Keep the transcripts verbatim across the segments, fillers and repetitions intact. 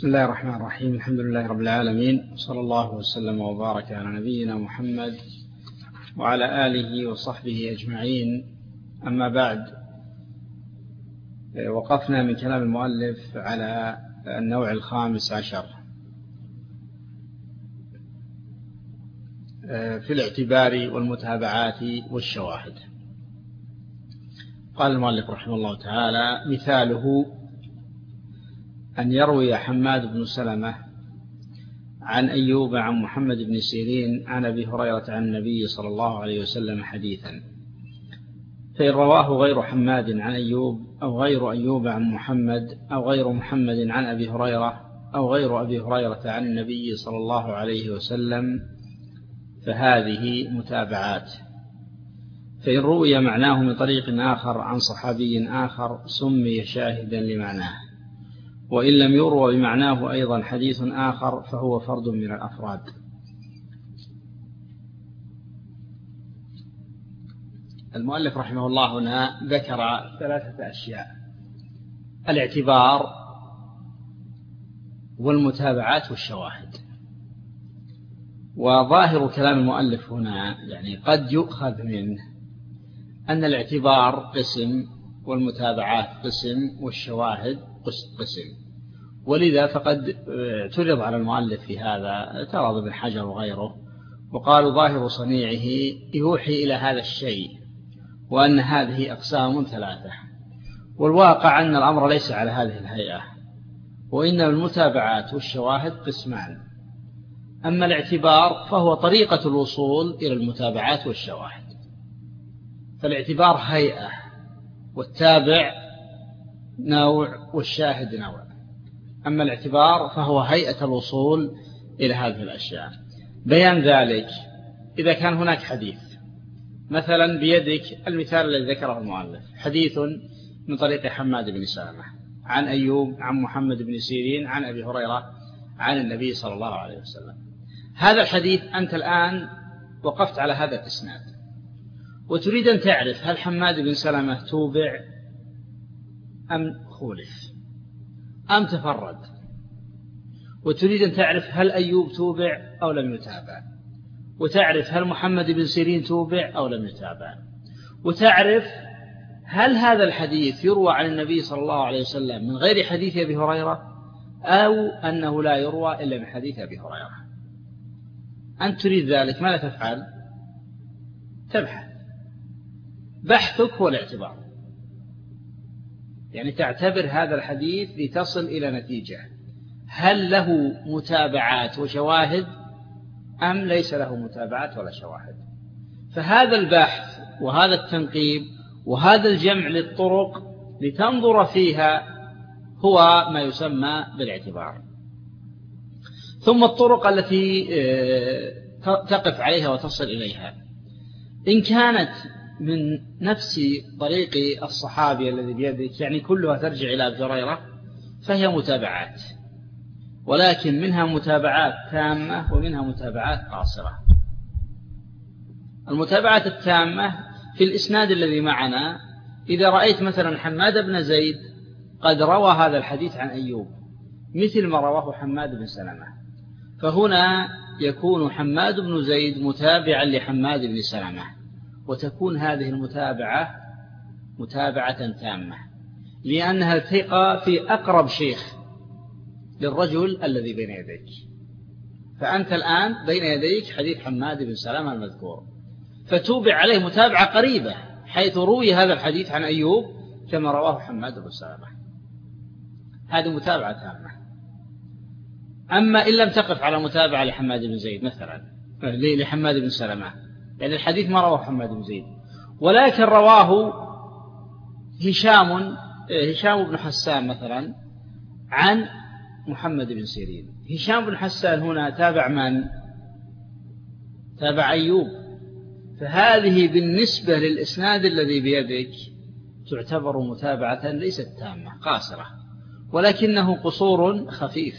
بسم الله الرحمن الرحيم. الحمد لله رب العالمين، صلى الله وسلم وبارك على نبينا محمد وعلى آله وصحبه أجمعين. أما بعد، وقفنا من كلام المؤلف على النوع الخامس عشر في الاعتبار والمتابعات والشواهد. قال المؤلف رحمه الله تعالى: مثاله أن يروي حماد بن سلمة عن أيوب عن محمد بن سيرين عن أبي هريرة عن النبي صلى الله عليه وسلم حديثا، فإن رواه غير حماد عن أيوب أو غير أيوب عن محمد أو غير محمد عن أبي هريرة أو غير أبي هريرة عن النبي صلى الله عليه وسلم فهذه متابعات. فإن روي معناه من طريق آخر عن صحابي آخر سمي شاهدا لمعناه، وإن لم يروى بمعناه أيضا حديث آخر فهو فرد من الأفراد. المؤلف رحمه الله هنا ذكر ثلاثة أشياء: الاعتبار والمتابعات والشواهد. وظاهر كلام المؤلف هنا يعني قد يؤخذ منه أن الاعتبار قسم والمتابعات قسم والشواهد قسم، ولذا فقد اعترض على المؤلف في هذا، اعترض ابن حجر وغيره، وقالوا ظاهر صنيعه يوحي إلى هذا الشيء، وأن هذه أقسام ثلاثة، والواقع أن الأمر ليس على هذه الهيئة، وإن المتابعات والشواهد قسمان. أما الاعتبار فهو طريقة الوصول إلى المتابعات والشواهد، فالاعتبار هيئة، والتابع نوع، والشاهد نوع. أما الاعتبار فهو هيئة الوصول إلى هذه الأشياء. بيان ذلك: إذا كان هناك حديث مثلا بيدك المثال الذي ذكره المؤلف، حديث من طريق حماد بن سلمة عن أيوب عن محمد بن سيرين عن أبي هريرة عن النبي صلى الله عليه وسلم. هذا الحديث أنت الآن وقفت على هذا الإسناد، وتريد أن تعرف هل حماد بن سلمة توبع أم خولف أم تفرد، وتريد أن تعرف هل أيوب توبع أو لم يتابع، وتعرف هل محمد بن سيرين توبع أو لم يتابع، وتعرف هل هذا الحديث يروى عن النبي صلى الله عليه وسلم من غير حديث أبي هريرة أو أنه لا يروى إلا من حديث أبي هريرة. أنت تريد ذلك، ماذا تفعل؟ تبحث. بحثك هو الاعتبار، يعني تعتبر هذا الحديث لتصل إلى نتيجة: هل له متابعات وشواهد أم ليس له متابعات ولا شواهد؟ فهذا البحث وهذا التنقيب وهذا الجمع للطرق لتنظر فيها هو ما يسمى بالاعتبار. ثم الطرق التي تقف عليها وتصل إليها، إن كانت من نفس طريق الصحابي الذي بيدك، يعني كلها ترجع إلى أبي هريرة، فهي متابعات، ولكن منها متابعات تامة ومنها متابعات قاصرة. المتابعات التامة في الإسناد الذي معنا، إذا رأيت مثلا حماد بن زيد قد روى هذا الحديث عن أيوب مثل ما رواه حماد بن سلمة، فهنا يكون حماد بن زيد متابعا لحماد بن سلمة، وتكون هذه المتابعة متابعة تامة، لأنها التقى في أقرب شيخ للرجل الذي بين يديك. فأنت الآن بين يديك حديث حماد بن سلمة المذكور، فتوبع عليه متابعة قريبة، حيث روي هذا الحديث عن أيوب كما رواه حماد بن سلمة. هذه متابعة تامة. أما إن لم تقف على متابعة لحماد بن زيد مثلا لحماد بن سلمة، يعني الحديث ما رواه حماد بن زيد، ولكن رواه هشام هشام بن حسان مثلا عن محمد بن سيرين. هشام بن حسان هنا تابع من؟ تابع أيوب. فهذه بالنسبة للإسناد الذي بيدك تعتبر متابعة ليست تامة، قاصرة، ولكنه قصور خفيف،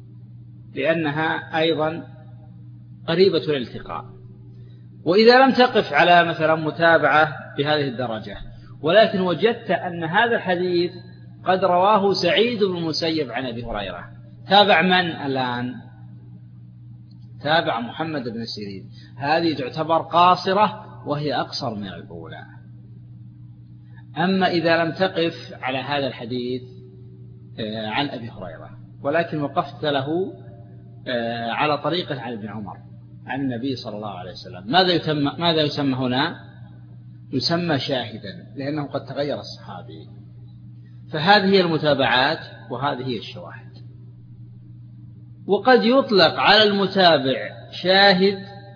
لأنها أيضا قريبة الالتقاء. وإذا لم تقف على مثلا متابعة بهذه الدرجة، ولكن وجدت أن هذا الحديث قد رواه سعيد بن المسيب عن أبي هريرة، تابع من الآن؟ تابع محمد بن سيرين، هذه تعتبر قاصرة وهي أقصر من الأولى. أما إذا لم تقف على هذا الحديث عن أبي هريرة ولكن وقفت له على طريقة عن ابن عمر عن النبي صلى الله عليه وسلم، ماذا يسمى, ماذا يسمى هنا؟ يسمى شاهدا، لأنه قد تغير الصحابي. فهذه هي المتابعات وهذه هي الشواهد. وقد يطلق على المتابع شاهد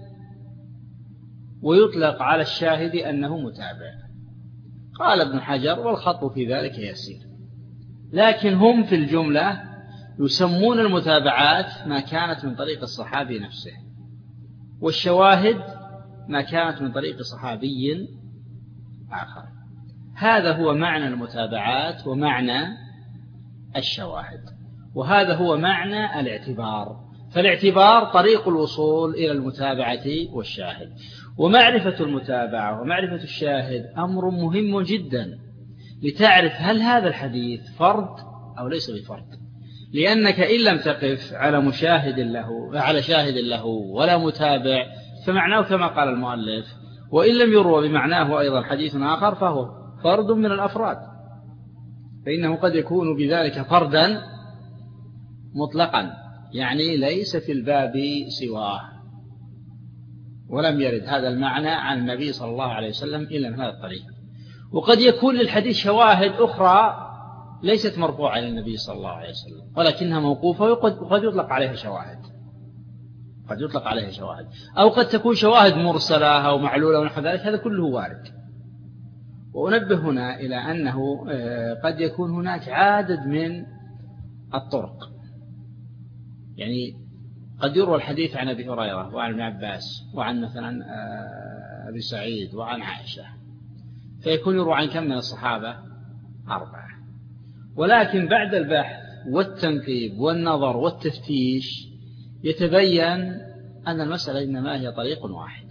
ويطلق على الشاهد أنه متابع. قال ابن حجر والخط في ذلك يسير، لكن هم في الجملة يسمون المتابعات ما كانت من طريق الصحابي نفسه، والشواهد ما كانت من طريق صحابي آخر. هذا هو معنى المتابعات ومعنى الشواهد، وهذا هو معنى الاعتبار. فالاعتبار طريق الوصول إلى المتابعة والشاهد، ومعرفة المتابعة ومعرفة الشاهد أمر مهم جدا لتعرف هل هذا الحديث فرد أو ليس بفرد، لأنك إن لم تقف على مشاهد له على شاهد له ولا متابع فمعناه كما قال المؤلف: وإن لم يروى بمعناه أيضا حديث آخر فهو فرد من الأفراد، فإنه قد يكون بذلك فردا مطلقا، يعني ليس في الباب سواه، ولم يرد هذا المعنى عن النبي صلى الله عليه وسلم إلا من هذا الطريق. وقد يكون للحديث شواهد أخرى ليست مرفوعة للنبي صلى الله عليه وسلم ولكنها موقوفة، وقد يطلق عليها شواهد قد يطلق عليها شواهد أو قد تكون شواهد مرسلة أو معلولة ونحو ذلك، هذا كله وارد. وأنبه هنا إلى أنه قد يكون هناك عدد من الطرق، يعني قد يروى الحديث عن أبي هريرة وعن ابن عباس وعن مثلا أبي سعيد وعن عائشة، فيكون يروى عن كم من الصحابة؟ أربعة. ولكن بعد البحث والتنقيب والنظر والتفتيش يتبين أن المسألة إنما هي طريق واحد،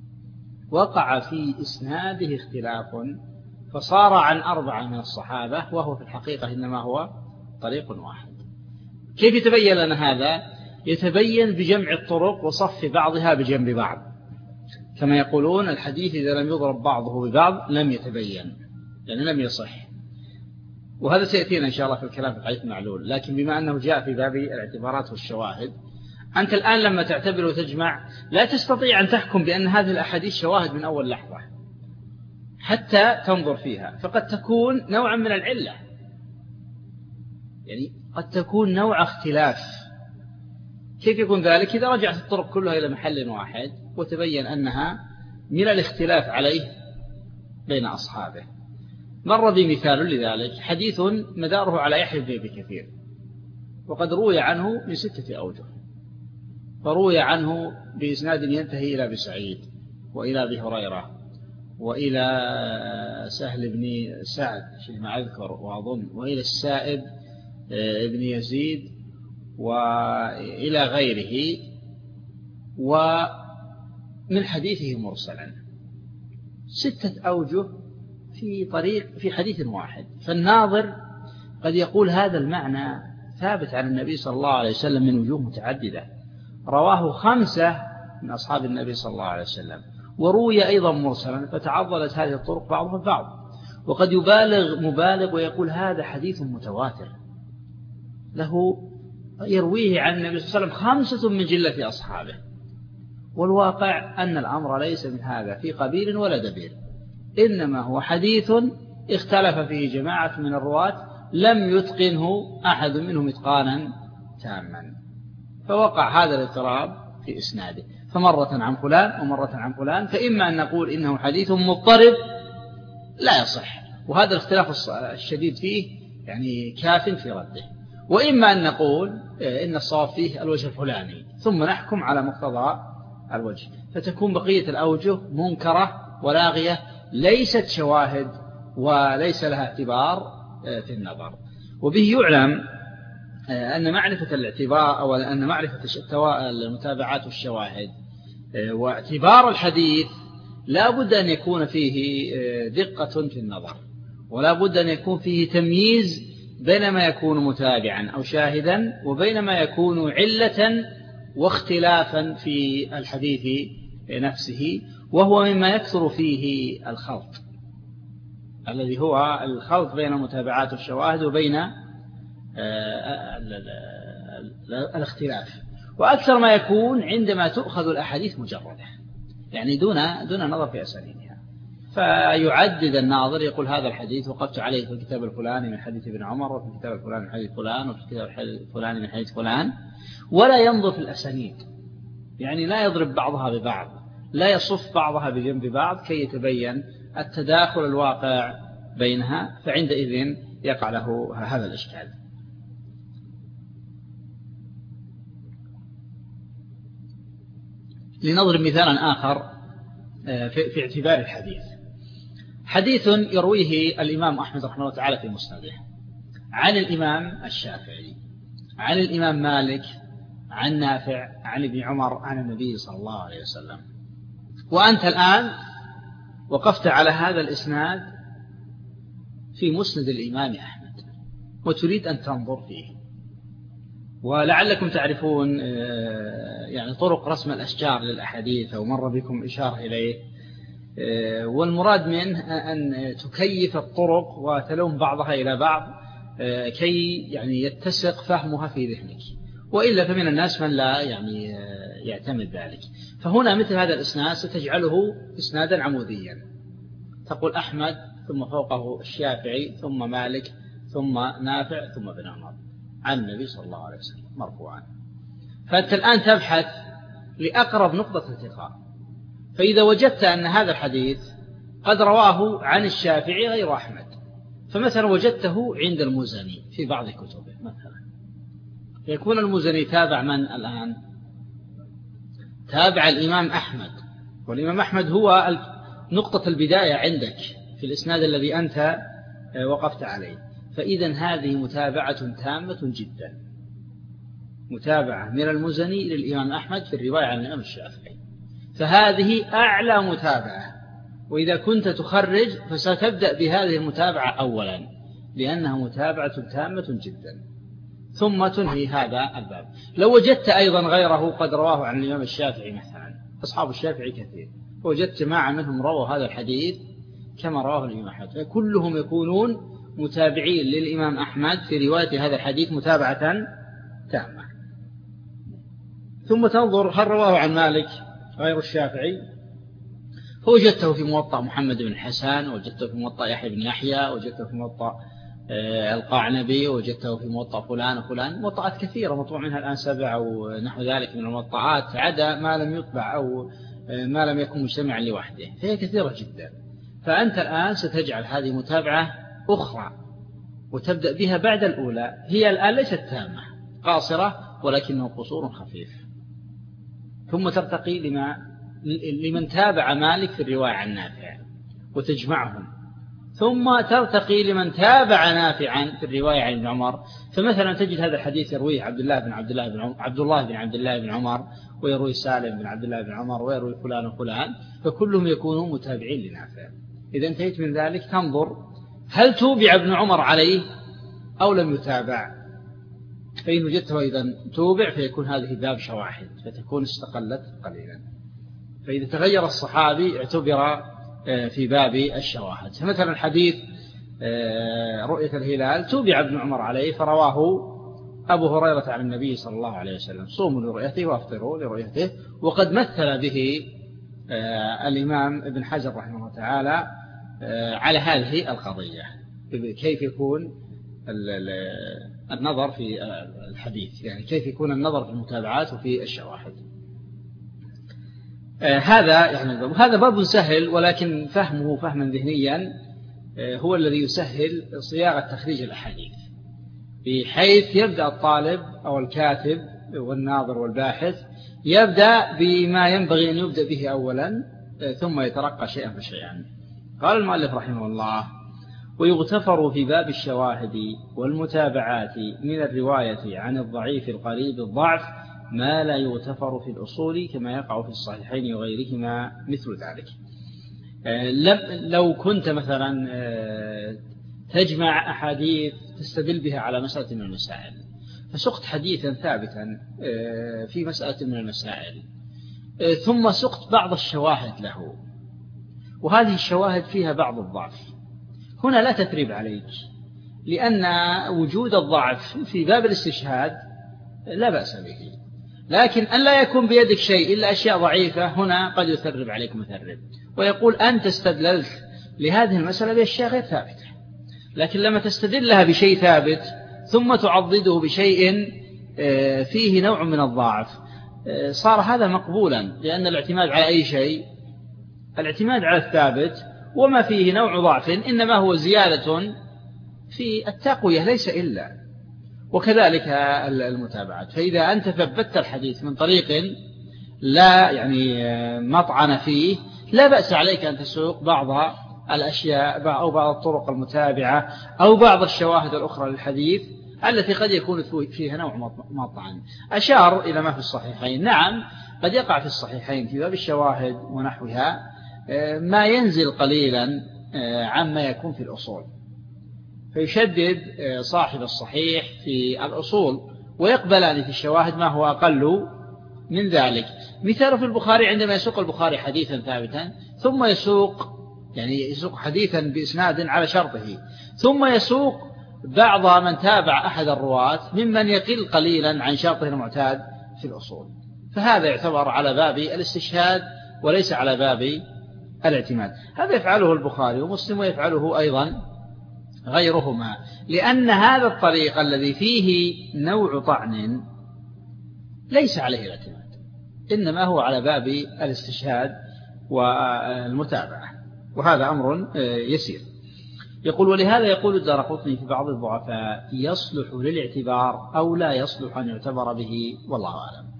وقع في إسناده اختلاف فصار عن أربعة من الصحابة، وهو في الحقيقة إنما هو طريق واحد. كيف يتبين لنا هذا؟ يتبين بجمع الطرق وصف بعضها بجنب بعض، كما يقولون الحديث إذا لم يضرب بعضه ببعض لم يتبين، يعني لم يصح. وهذا سيأتينا إن شاء الله في الكلام في الحديث المعلول، لكن بما أنه جاء في باب الاعتبارات والشواهد، أنت الآن لما تعتبر وتجمع لا تستطيع أن تحكم بأن هذه الأحاديث شواهد من أول لحظة حتى تنظر فيها، فقد تكون نوعا من العلة، يعني قد تكون نوع اختلاف. كيف يكون ذلك؟ إذا رجعت الطرق كلها إلى محل واحد وتبين أنها من الاختلاف عليه بين أصحابه. مر بي مثال لذلك، حديث مداره على يحيى بن أبي كثير، وقد روي عنه من ستة أوجه، فروي عنه بإسناد ينتهي إلى أبي سعيد وإلى أبي هريرة وإلى سهل بن سعد فيما أذكر وأظن، وإلى السائب ابن يزيد وإلى غيره، ومن حديثه مرسلا، ستة أوجه في طريق في حديث واحد. فالناظر قد يقول هذا المعنى ثابت عن النبي صلى الله عليه وسلم من وجوه متعددة، رواه خمسة من أصحاب النبي صلى الله عليه وسلم، وروي أيضا مرسلا، فتعضلت هذه الطرق بعضها بعض. وقد يبالغ مبالغ ويقول هذا حديث متواتر له يرويه عن النبي صلى الله عليه وسلم خمسة من جلة أصحابه، والواقع أن الأمر ليس من هذا في قبيل ولا دبير، إنما هو حديث اختلف فيه جماعة من الرواة لم يتقنه أحد منهم إتقانا تاما، فوقع هذا الاضطراب في إسناده، فمرة عن فلان ومرة عن فلان. فإما أن نقول إنه حديث مضطرب لا يصح، وهذا الاختلاف الشديد فيه يعني كاف في رده، وإما أن نقول إن الصواب فيه الوجه الفلاني ثم نحكم على مقتضى الوجه، فتكون بقية الأوجه منكرة ولاغية ليست شواهد وليس لها اعتبار في النظر. وبه يعلم أن معرفة الاعتبار أو أن معرفة المتابعات والشواهد واعتبار الحديث لا بد أن يكون فيه دقة في النظر، ولا بد أن يكون فيه تمييز بينما يكون متابعا أو شاهدا وبينما يكون علة واختلافا في الحديث نفسه، وهو مما يكثر فيه الخلط الذي هو الخلط بين المتابعات والشواهد وبين الاختلاف. وأكثر ما يكون عندما تؤخذ الأحاديث مجردة، يعني دون دون نظر في أسانيدها، فيعدد الناظر يقول هذا الحديث وقفت عليه في الكتاب الفلاني من حديث ابن عمر، وفي الكتاب الفلاني من حديث فلان، وفي الكتاب الفلاني من حديث فلان، ولا ينظر في الأسانيد، يعني لا يضرب بعضها ببعض، لا يصف بعضها بجنب بعض كي يتبين التداخل الواقع بينها، فعندئذ يقع له هذا الإشكال. لنضرب مثالا آخر في اعتبار الحديث. حديث يرويه الإمام أحمد رحمه الله تعالى في مسنده عن الإمام الشافعي عن الإمام مالك عن نافع عن ابن عمر عن النبي صلى الله عليه وسلم، وأنت الآن وقفت على هذا الإسناد في مسند الإمام أحمد وتريد أن تنظر فيه، ولعلكم تعرفون يعني طرق رسم الأشجار للأحاديث أو مر بكم إشارة إليه، والمراد منه أن تكيف الطرق وتلوم بعضها إلى بعض كي يعني يتسق فهمها في ذهنك، وإلا فمن الناس من لا يعني يعتمد ذلك. فهنا مثل هذا الإسناد ستجعله إسنادا عموديا، تقول أحمد ثم فوقه الشافعي ثم مالك ثم نافع ثم ابن عمر عن النبي صلى الله عليه وسلم مرفوعا. فأنت الآن تبحث لأقرب نقطة التقاء، فإذا وجدت أن هذا الحديث قد رواه عن الشافعي غير أحمد، فمثلا وجدته عند المزني في بعض كتبه مثلا، يكون المزني تابع من الآن؟ تابع الإمام أحمد، والإمام أحمد هو نقطة البداية عندك في الإسناد الذي أنت وقفت عليه، فإذا هذه متابعة تامة جدا، متابعة من المزني للإمام أحمد في الرواية عن الإمام الشافعي، فهذه أعلى متابعة. وإذا كنت تخرج فستبدأ بهذه المتابعة أولا لأنها متابعة تامة جدا، ثم تنهي هذا الباب. لو وجدت أيضا غيره قد رواه عن الإمام الشافعي مثلا، أصحاب الشافعي كثير، وجدت جماعة منهم رووا هذا الحديث كما رواه الإمام أحمد، فكلهم يكونون متابعين للإمام أحمد في رواية هذا الحديث متابعة تامة. ثم تنظر هل رواه عن مالك غير الشافعي، فوجدته في موطأ محمد بن حسان، وجدته في موطأ يحيى بن يحيى، وجدته في موطأ القعنبي، وجدته في موطأ فلان وفلان، موطئات كثيرة مطبوع منها الآن سبع أو نحو ذلك من الموطئات، عدا ما لم يطبع أو ما لم يكن مجتمعا لوحده، فهي كثيرة جدا. فأنت الآن ستجعل هذه متابعة أخرى وتبدأ بها بعد الأولى، هي الآن ليست تامة قاصرة ولكنه قصور خفيف، ثم ترتقي لما لمن تابع مالك في الرواية عن نافع وتجمعهم، ثم ترتقي لمن تابع نافعا في الرواية عن ابن عمر. فمثلا تجد هذا الحديث يرويه عبد الله بن عبد الله بن عمر عبد الله بن عبد الله بن عمر، ويروي سالم بن عبد الله بن عمر، ويروي فلان وفلان، فكلهم يكونون متابعين لنافع. إذا انتهيت من ذلك تنظر هل توبع ابن عمر عليه أو لم يتابع، فإن وجدته أيضا توبع فيكون هذه باب شواهد فتكون استقلت قليلا، فإذا تغير الصحابي اعتبر في باب الشواهد. فمثلا حديث رؤية الهلال توبع ابن عمر عليه فرواه أبو هريرة عن النبي صلى الله عليه وسلم صوموا لرؤيته وافطروا لرؤيته، وقد مثل به الإمام ابن حجر رحمه الله تعالى على هذه القضية، كيف يكون النظر في الحديث، يعني كيف يكون النظر في المتابعات وفي الشواهد. هذا يعني هذا باب سهل، ولكن فهمه فهما ذهنيا هو الذي يسهل صياغة تخريج الأحاديث، بحيث يبدأ الطالب أو الكاتب والناظر والباحث يبدأ بما ينبغي أن يبدأ به أولا ثم يترقى شيئا فشيئا. قال المؤلف رحمه الله: ويغتفر في باب الشواهد والمتابعات من الرواية عن الضعيف القريب الضعف ما لا يغتفر في الأصول كما يقع في الصحيحين وغيرهما مثل ذلك. لو كنت مثلا تجمع أحاديث تستدل بها على مسألة من المسائل، فسقت حديثا ثابتا في مسألة من المسائل، ثم سقت بعض الشواهد له، وهذه الشواهد فيها بعض الضعف. هنا لا تثريب عليك، لأن وجود الضعف في باب الاستشهاد لا بأس به، لكن أن لا يكون بيدك شيء إلا أشياء ضعيفة، هنا قد يثرب عليك مثرب ويقول أنت استدللت لهذه المسألة بأشياء غير ثابتة، لكن لما تستدلها بشيء ثابت ثم تعضده بشيء فيه نوع من الضعف صار هذا مقبولا، لأن الاعتماد على أي شيء، الاعتماد على الثابت وما فيه نوع ضعف إنما هو زيادة في التقوية ليس إلا. وكذلك المتابعات، فإذا أنت ثبتت الحديث من طريق لا يعني مطعن فيه لا بأس عليك أن تسوق بعض الأشياء أو بعض الطرق المتابعة أو بعض الشواهد الأخرى للحديث التي قد يكون فيها نوع مطعن. أشار إلى ما في الصحيحين، نعم قد يقع في الصحيحين في باب الشواهد ونحوها ما ينزل قليلا عما يكون في الأصول، فيشدد صاحب الصحيح في الأصول ويقبلان في الشواهد ما هو أقل من ذلك. مثال في البخاري عندما يسوق البخاري حديثا ثابتا ثم يسوق يعني يسوق حديثا بإسناد على شرطه، ثم يسوق بعض من تابع أحد الرواة ممن يقل قليلا عن شرطه المعتاد في الأصول، فهذا يعتبر على باب الاستشهاد وليس على باب الاعتماد. هذا يفعله البخاري ومسلم ويفعله أيضا غيرهما، لأن هذا الطريق الذي فيه نوع طعن ليس عليه الاعتماد، إنما هو على باب الاستشهاد والمتابعة، وهذا أمر يسير. يقول ولهذا يقول الدارقطني في بعض الضعفاء يصلح للاعتبار أو لا يصلح أن يعتبر به والله أعلم.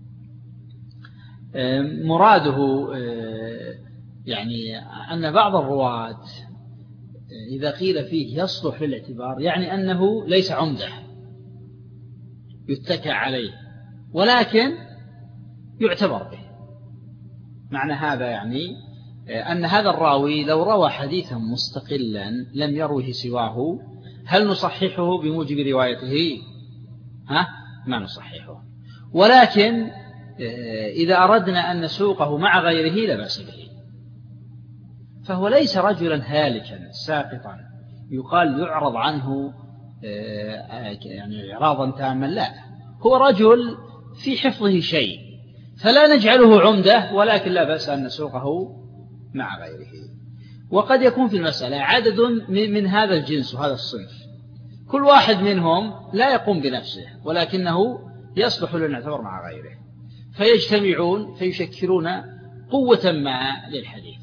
مراده يعني أن بعض الرواة إذا قيل فيه يصلح للاعتبار يعني أنه ليس عمده يتكى عليه ولكن يعتبر به. معنى هذا يعني أن هذا الراوي لو روى حديثا مستقلا لم يروه سواه هل نصححه بموجب روايته؟ ها؟ ما نصححه، ولكن إذا أردنا أن نسوقه مع غيره لا بأس به، فهو ليس رجلا هالكا ساقطا يقال يعرض عنه يعني إعراضا تاما، لا، هو رجل في حفظه شيء فلا نجعله عمدة، ولكن لا بأس أن نسوقه مع غيره. وقد يكون في المسألة عدد من هذا الجنس وهذا الصنف كل واحد منهم لا يقوم بنفسه ولكنه يصلح لنعتبر مع غيره، فيجتمعون فيشكلون قوة ما للحديث،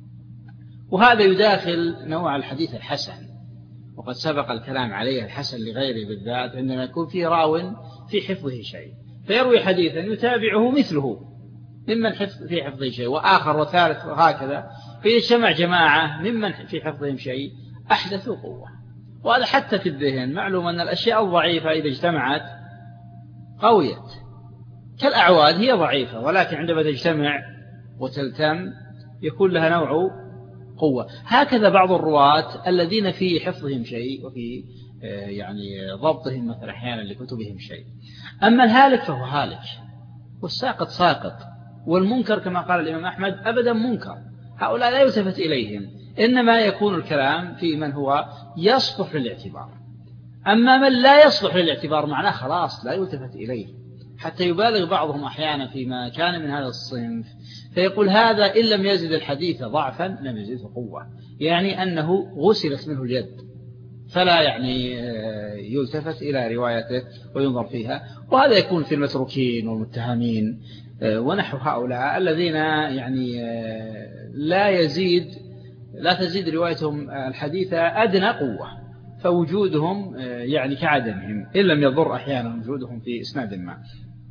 وهذا يداخل نوع الحديث الحسن، وقد سبق الكلام عليه الحسن لغيره بالذات عندما يكون فيه راو في حفظه شيء فيروي حديثا يتابعه مثله ممن في حفظه شيء وآخر وثالث وهكذا، فيجتمع جماعة ممن في حفظهم شيء أحدثوا قوة. وهذا حتى في الذهن معلوم أن الأشياء الضعيفة إذا اجتمعت قويت، كالأعواد هي ضعيفة ولكن عندما تجتمع وتلتم يكون لها نوع قوة. هكذا بعض الرواة الذين في حفظهم شيء وفي يعني ضبطهم مثلا أحيانا لكتبهم شيء. أما الهالك فهو هالك، والساقط ساقط، والمنكر كما قال الإمام أحمد أبدا منكر، هؤلاء لا يلتفت إليهم، إنما يكون الكلام في من هو يصلح للاعتبار. أما من لا يصلح للاعتبار معناه خلاص لا يلتفت إليه، حتى يبالغ بعضهم أحيانا فيما كان من هذا الصنف فيقول هذا إن لم يزد الحديث ضعفا لم يزده قوة، يعني أنه غسلت منه اليد فلا يعني يلتفت إلى روايته وينظر فيها. وهذا يكون في المتروكين والمتهمين ونحو هؤلاء الذين يعني لا يزيد لا تزيد روايتهم الحديث أدنى قوة، فوجودهم يعني كعدمهم إن لم يضر أحيانا وجودهم في إسناد ما.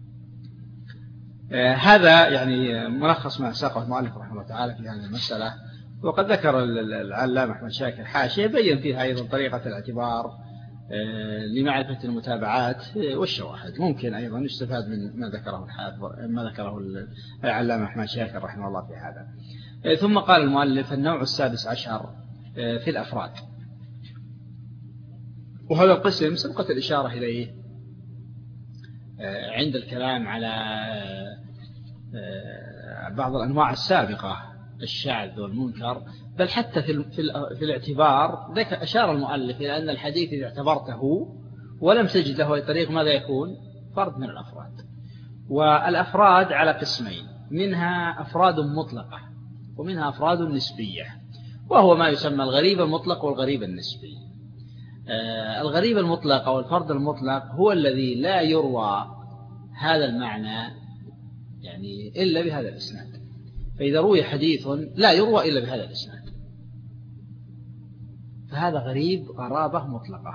هذا يعني ملخص ما ساقه المؤلف رحمه الله تعالى في هذه المسألة. وقد ذكر العلامة أحمد شاكر حاشية بين فيها أيضا طريقة الاعتبار لمعرفة المتابعات والشواهد، ممكن أيضا يستفاد من ما ذكره الحافظ ما ذكره العلامة أحمد شاكر رحمه الله في هذا. ثم قال المؤلف النوع السادس عشر في الأفراد. وهذا القسم سبقت الإشارة إليه عند الكلام على بعض الأنواع السابقة الشاذ والمنكر، بل حتى في في الاعتبار أشار المؤلف إلى أن الحديث إذا اعتبرته ولم تجد له أي طريق ماذا يكون؟ فرد من الأفراد. والأفراد على قسمين، منها أفراد مطلقة ومنها أفراد نسبية، وهو ما يسمى الغريب المطلق والغريب النسبي. آه الغريب المطلق أو الفرد المطلق هو الذي لا يروى هذا المعنى يعني إلا بهذا الإسناد. فإذا روي حديث لا يروى إلا بهذا الإسناد فهذا غريب غرابة مطلقة.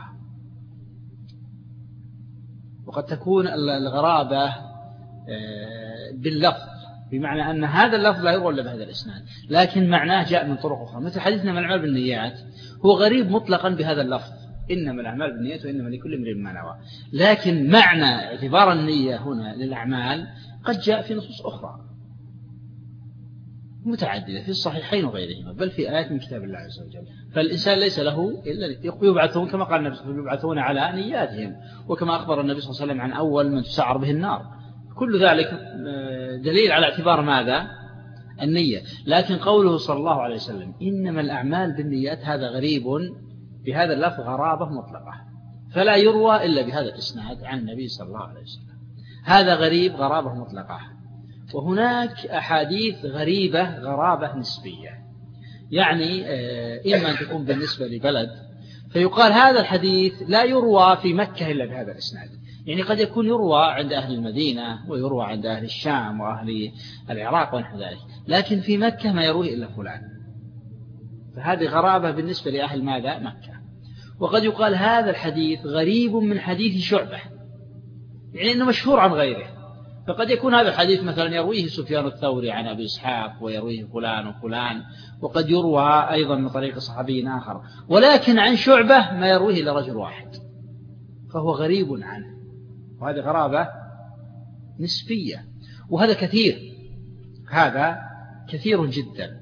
وقد تكون الغرابة باللفظ، بمعنى أن هذا اللفظ لا يروى إلا بهذا الإسناد، لكن معناه جاء من طرق أخرى، مثل حديثنا من الأعمال بالنيات هو غريب مطلقا بهذا اللفظ، إنما الأعمال بالنيات وإنما لكل امرئ ما نوى، لكن معنى اعتبار النية هنا للأعمال قد جاء في نصوص أخرى متعددة في الصحيحين وغيرهما، بل في آيات من كتاب الله عز وجل. فالإنسان ليس له إلا يبعثون كما قال النبي صلى الله عليه وسلم يبعثون على نياتهم، وكما أخبر النبي صلى الله عليه وسلم عن أول من تسعر به النار. كل ذلك دليل على اعتبار ماذا؟ النية. لكن قوله صلى الله عليه وسلم إنما الأعمال بالنيات هذا غريب بهذا اللفظ غرابة مطلقة، فلا يروى إلا بهذا الإسناد عن النبي صلى الله عليه وسلم. هذا غريب غرابة مطلقة. وهناك أحاديث غريبة غرابة نسبية، يعني إما أن تكون بالنسبة لبلد فيقال هذا الحديث لا يروى في مكة إلا بهذا الإسناد، يعني قد يكون يروى عند أهل المدينة ويروى عند أهل الشام وأهل العراق ونحو ذلك، لكن في مكة ما يروي إلا فلان، فهذه غرابة بالنسبة لأهل ماذا؟ مكة. وقد يقال هذا الحديث غريب من حديث شعبة، يعني أنه مشهور عن غيره، فقد يكون هذا الحديث مثلا يرويه سفيان الثوري عن أبي إسحاق ويرويه فلان وفلان، وقد يروى أيضا من طريق صحابي آخر، ولكن عن شعبة ما يرويه إلا رجل واحد، فهو غريب عنه، وهذه غرابة نسبية. وهذا كثير، هذا كثير جدا.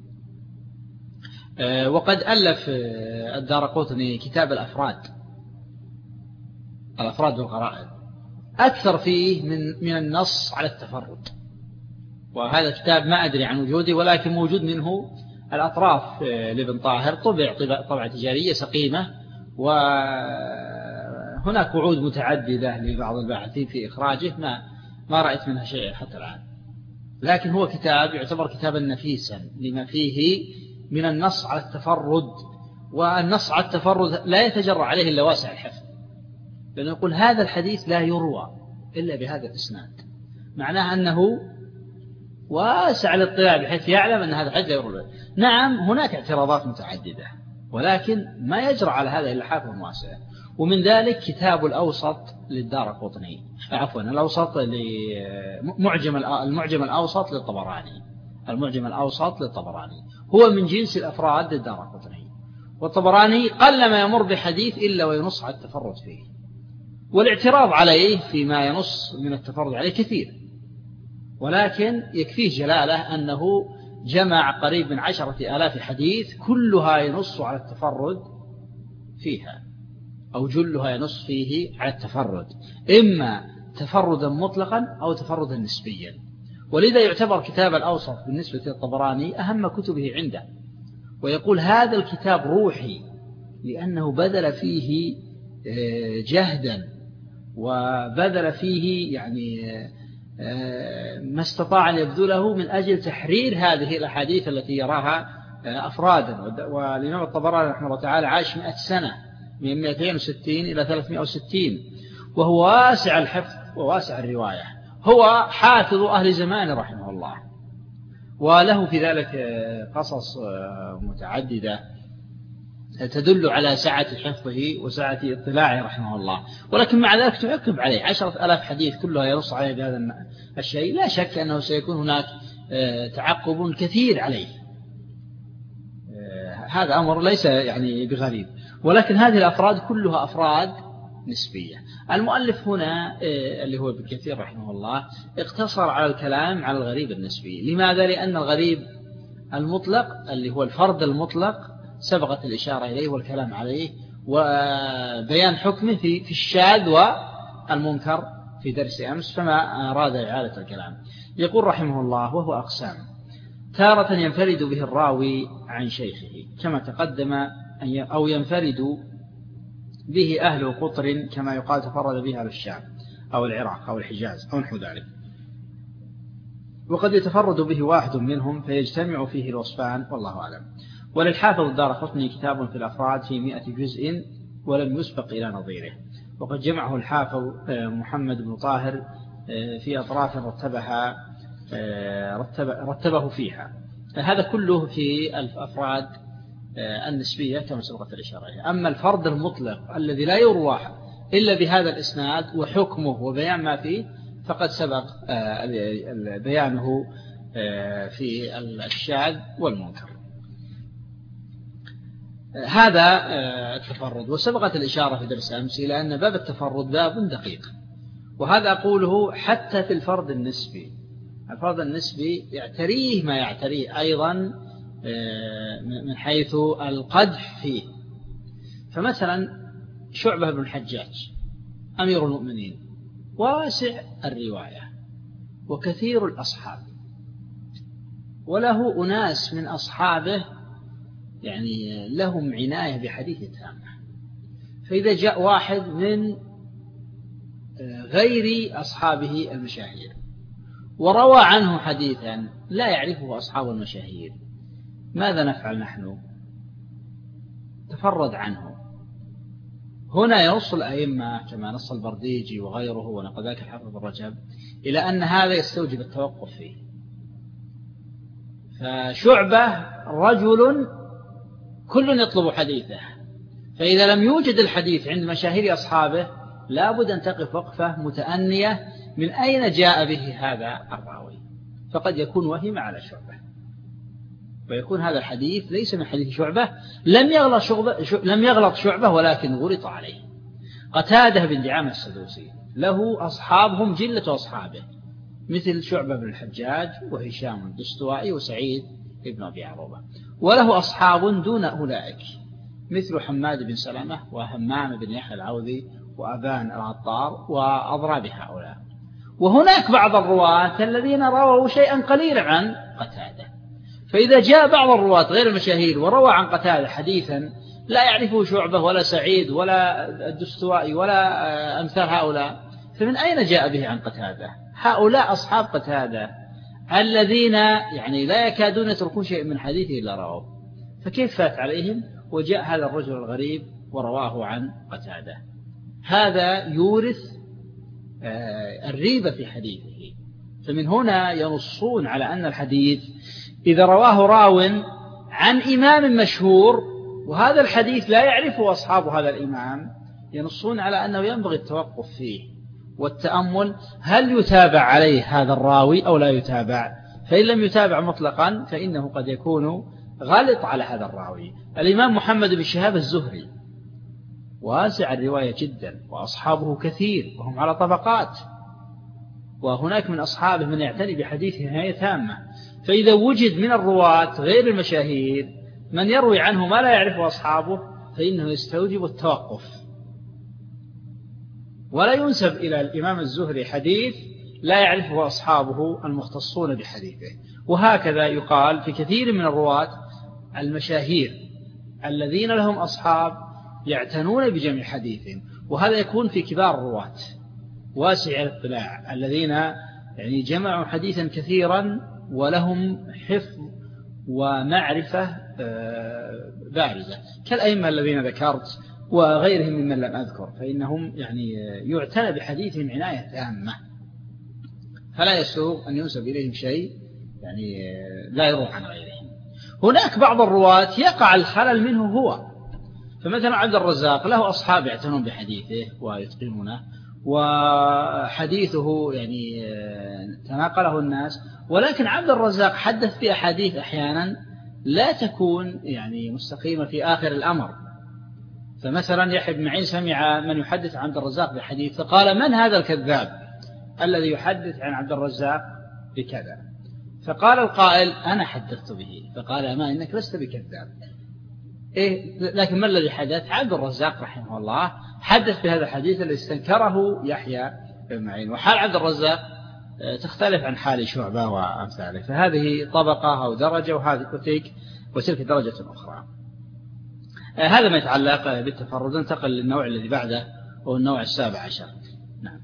وقد ألف الدارقطني كتاب الأفراد الأفراد والغرائب، أكثر فيه من من النص على التفرد، وهذا الكتاب ما أدري عن وجوده، ولكن موجود منه الأطراف لابن طاهر، طبع طبعة تجارية سقيمة، وهناك وعود متعددة لبعض الباحثين في إخراجه ما ما رأيت منها شيء حتى الآن، لكن هو كتاب يعتبر كتابا نفيسا لما فيه من النص على التفرد. والنص على التفرد لا يتجرع عليه إلا واسع الحفظ، لأنه يقول هذا الحديث لا يروى إلا بهذا الإسناد، معناه أنه واسع الاطلاع بحيث يعلم أن هذا الحديث لا يروى. نعم هناك اعتراضات متعددة، ولكن ما يجرى على هذا إلا حافظ واسع. ومن ذلك كتاب الأوسط للدارقطني، عفوا الأوسط لمعجم المعجم الأوسط للطبراني، المعجم الأوسط للطبراني هو من جنس الأفراد للدارقطني، والطبراني قل ما يمر بحديث إلا وينص على التفرد فيه، والاعتراض عليه فيما ينص من التفرد عليه كثير، ولكن يكفيه جلاله أنه جمع قريب من عشرة آلاف حديث كلها ينص على التفرد فيها، أو جلها ينص فيه على التفرد، إما تفردا مطلقا أو تفردا نسبيا. ولذا يعتبر كتاب الأوسط بالنسبة للطبراني أهم كتبه عنده، ويقول هذا الكتاب روحي لأنه بذل فيه جهدا وبذل فيه يعني ما استطاع أن يبذله من أجل تحرير هذه الأحاديث التي يراها أفرادا. والإمام الطبراني رحمه الله تعالى عاش مئة سنة من مئتين وستين إلى ثلاثمائة وستين، وهو واسع الحفظ وواسع الرواية، هو حافظ أهل زمانه رحمه الله، وله في ذلك قصص متعددة تدل على سعة حفظه وسعة اطلاعه رحمه الله. ولكن مع ذلك تعقب عليه عشرة ألاف حديث كلها ينص عليه بهذا الشيء، لا شك أنه سيكون هناك تعقب كثير عليه، هذا أمر ليس يعني بغريب. ولكن هذه الأفراد كلها أفراد نسبية. المؤلف هنا اللي هو ابن كثير رحمه الله اقتصر على الكلام على الغريب النسبي. لماذا؟ لأن الغريب المطلق اللي هو الفرد المطلق سبقت الإشارة إليه والكلام عليه، وبيان حكمه في في الشاذ والمنكر في درس أمس، فما أراد إعادة الكلام. يقول رحمه الله: وهو أقسام: تارة ينفرد به الراوي عن شيخه كما تقدم، أو ينفرد به أهل قطر كما يقال تفرد به أهل الشام أو العراق أو الحجاز أو نحو ذلك، وقد يتفرد به واحد منهم فيجتمع فيه الوصفان، والله أعلم. وللحافظ الدارقطني كتاب في الأفراد في مئة جزء ولم يسبق إلى نظيره، وقد جمعه الحافظ محمد بن طاهر في أطراف رتبها رتب رتبه فيها. هذا كله في الأفراد النسبية كما سبقت الإشارة إليه. أما الفرد المطلق الذي لا يروى إلا بهذا الإسناد وحكمه وبيان ما فيه فقد سبق بيانه في الشاذ والمنكر. هذا التفرد. وسبقت الإشارة في درس أمس إلى أن باب التفرد باب دقيق، وهذا أقوله حتى في الفرد النسبي. الفرد النسبي يعتريه ما يعتريه أيضا من حيث القدح فيه. فمثلا شعبة بن الحجاج أمير المؤمنين واسع الرواية وكثير الأصحاب، وله أناس من أصحابه يعني لهم عناية بحديث تامة. فإذا جاء واحد من غير أصحابه المشاهير وروى عنه حديثا لا يعرفه أصحاب المشاهير، ماذا نفعل نحن؟ تفرد عنه. هنا ينص الأئمة كما نص البرديجي وغيره ونقل ذلك الحافظ الرجب إلى أن هذا يستوجب التوقف فيه. فشعبة رجل كل يطلب حديثه، فإذا لم يوجد الحديث عند مشاهير أصحابه لا بد أن تقف وقفة متأنية من أين جاء به هذا الراوي، فقد يكون وهم على شعبة ويكون هذا الحديث ليس من حديث شعبة، لم يغلط شعبة, لم يغلط شعبة ولكن غلط عليه. قتادة بن دعامة السدوسي له أصحابهم جلة أصحابه مثل شعبة بن الحجاج وهشام الدستوائي وسعيد بن أبي عروبة، وله أصحاب دون أولئك مثل حماد بن سلمة وهمام بن يحيى العوذي وأبان العطار وأضراب هؤلاء. وهناك بعض الرواة الذين رووا شيئا قليلا عن قتادة، فإذا جاء بعض الرواة غير المشاهير وروى عن قتادة حديثا لا يعرفه شعبة ولا سعيد ولا الدستوائي ولا أمثال هؤلاء، فمن أين جاء به عن قتادة؟ هؤلاء أصحاب قتادة الذين يعني لا يكادون يتركون شيء من حديثه إلا رواه، فكيف فات عليهم وجاء هذا الرجل الغريب ورواه عن قتادة؟ هذا يورث الريبة في حديثه. فمن هنا ينصون على أن الحديث إذا رواه راو عن إمام مشهور وهذا الحديث لا يعرفه أصحاب هذا الإمام، ينصون على أنه ينبغي التوقف فيه والتأمل، هل يتابع عليه هذا الراوي أو لا يتابع؟ فإن لم يتابع مطلقا فإنه قد يكون غلط على هذا الراوي. الإمام محمد بن شهاب الزهري واسع الرواية جدا وأصحابه كثير وهم على طبقات، وهناك من أصحابه من يعتني بحديثه عناية تامة، فإذا وجد من الرواة غير المشاهير من يروي عنه ما لا يعرفه أصحابه فإنه يستوجب التوقف. ولا ينسب إلى الإمام الزهري حديث لا يعرفه أصحابه المختصون بحديثه. وهكذا يقال في كثير من الرواة المشاهير الذين لهم أصحاب يعتنون بجمع حديثهم، وهذا يكون في كبار الرواة واسع الاطلاع الذين يعني جمعوا حديثا كثيرا ولهم حفظ ومعرفة بارزة كالأئمة الذين ذكرت وغيرهم ممن لم أذكر، فإنهم يعني يعتنى بحديثهم عناية تامة، فلا يسوغ أن ينسب إليهم شيء يعني لا يروح عن غيرهم. هناك بعض الرواة يقع الخلل منه هو، فمثلا عبد الرزاق له أصحاب يعتنون بحديثه ويتقنونه وحديثه يعني تناقله الناس، ولكن عبد الرزاق حدث في أحاديث أحيانا لا تكون يعني مستقيمة في آخر الأمر. فمثلا يحيى بن معين سمع من يحدث عن عبد الرزاق بحديث فقال من هذا الكذاب الذي يحدث عن عبد الرزاق بكذا؟ فقال القائل أنا حدثت به، فقال ما إنك لست بكذاب، إيه لكن ما الذي حدث؟ عبد الرزاق رحمه الله حدث بهذا الحديث الذي استنكره يحيى بن معين، وحال عبد الرزاق تختلف عن حال شعبة وأمثاله، فهذه طبقة أو درجة وهذه وتلك وتلك درجة أخرى. هذا ما يتعلق بالتفرد. ننتقل للنوع الذي بعده وهو النوع السابع عشر. نعم.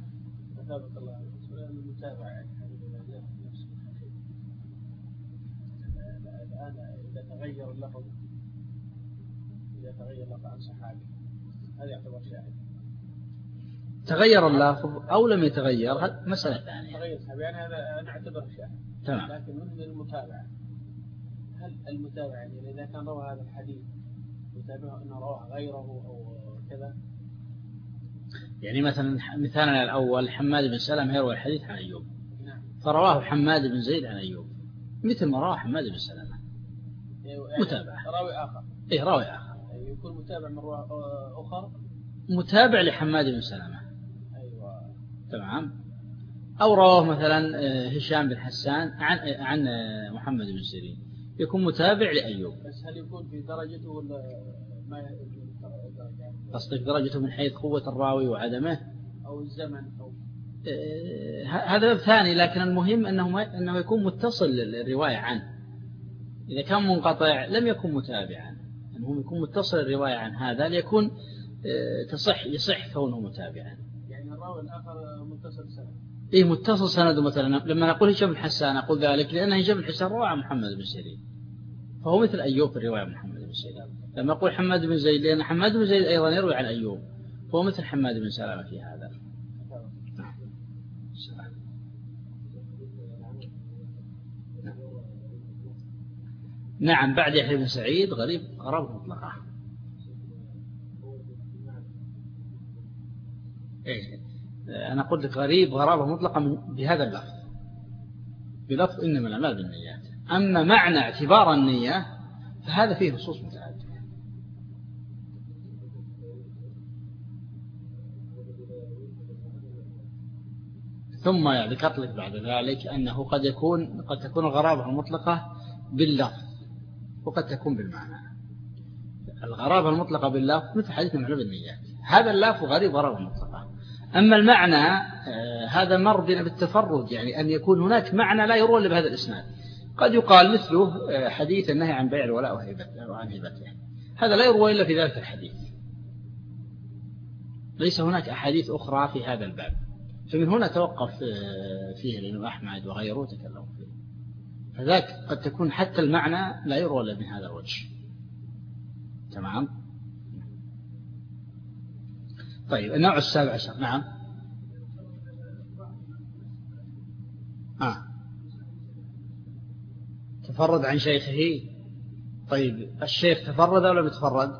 إذا تغير اللفظ إذا تغير اللفظ عن صحابي هذا يعتبر شاهد. تغير اللفظ أو لم يتغير هذا مسألة ثانية. تغير صحابي يعني هذا أنا أعتبره شاهد. تمام. لكن من المتابعة هل المتابعة يعني إذا كان روى هذا الحديث يتابعه أنه روى غيره أو كذا؟ يعني مثلا مثالنا الأول حماد بن سلمة يروي الحديث عن أيوب. نعم. فرواه حماد بن زيد عن أيوب مثل ما رواه حماد بن سلمة. يعني متابعة. راوي آخر. إيه راوي آخر. يكون متابع من رواه أخر. متابع لحماد بن سلمة. أيوة. تمام. أو رواه مثلا هشام بن حسان عن عن محمد بن سيرين يكون متابع لأيوب. بس هل يكون في درجته ولا ما يكون درجة؟ قصدك درجته من حيث قوة الراوي وعدمه أو الزمن أو آه هذا باب ثاني، لكن المهم أنه أنه يكون متصل الرواية عنه. إذا كان منقطع لم يكن متابعا، أنه يكون متصل الرواية عن هذا ليكون آه تصح يصح كونه متابعا. يعني الراوي الآخر متصل سند. إيه متصل سنده مثلا لما نقول هشام بن حسان أقول ذلك لأن هشام بن حسان روى عن محمد بن سيرين فهو مثل أيوب في الرواية عن محمد بن سيرين. لما أقول حماد بن زيد لأن حماد بن زيد أيضا يروي عن أيوب فهو مثل حماد بن سلمة في هذا. نعم. بعد يحيى بن سعيد غريب غرابة مطلقة. إيه أنا قلت لك غريب غرابة مطلقة بهذا اللفظ بلفظ إنما الأعمال بالنيات. أما معنى اعتبار النية فهذا فيه نصوص متعددة. ثم ذكرت لك بعد ذلك أنه قد يكون قد تكون الغرابة المطلقة باللفظ وقد تكون بالمعنى. الغرابة المطلقة باللفظ مثل حديث الأعمال بالنيات، هذا اللفظ غريب غرابة مطلقة. أما المعنى آه هذا مر بنا بالتفرد، يعني أن يكون هناك معنى لا يروى إلا بهذا الإسناد. قد يقال مثله آه حديث النهي عن بيع الولاء وعن هبته، هذا لا يروى إلا في ذلك الحديث، ليس هناك أحاديث أخرى في هذا الباب. فمن هنا توقف آه فيه الإمام أحمد وغيره تكلموا فيه. فذاك قد تكون حتى المعنى لا يروى إلا من هذا الوجه. تمام. طيب النوع السابع عشر. نعم. آه. تفرد عن شيخه. طيب الشيخ تفرد أو لم يتفرد؟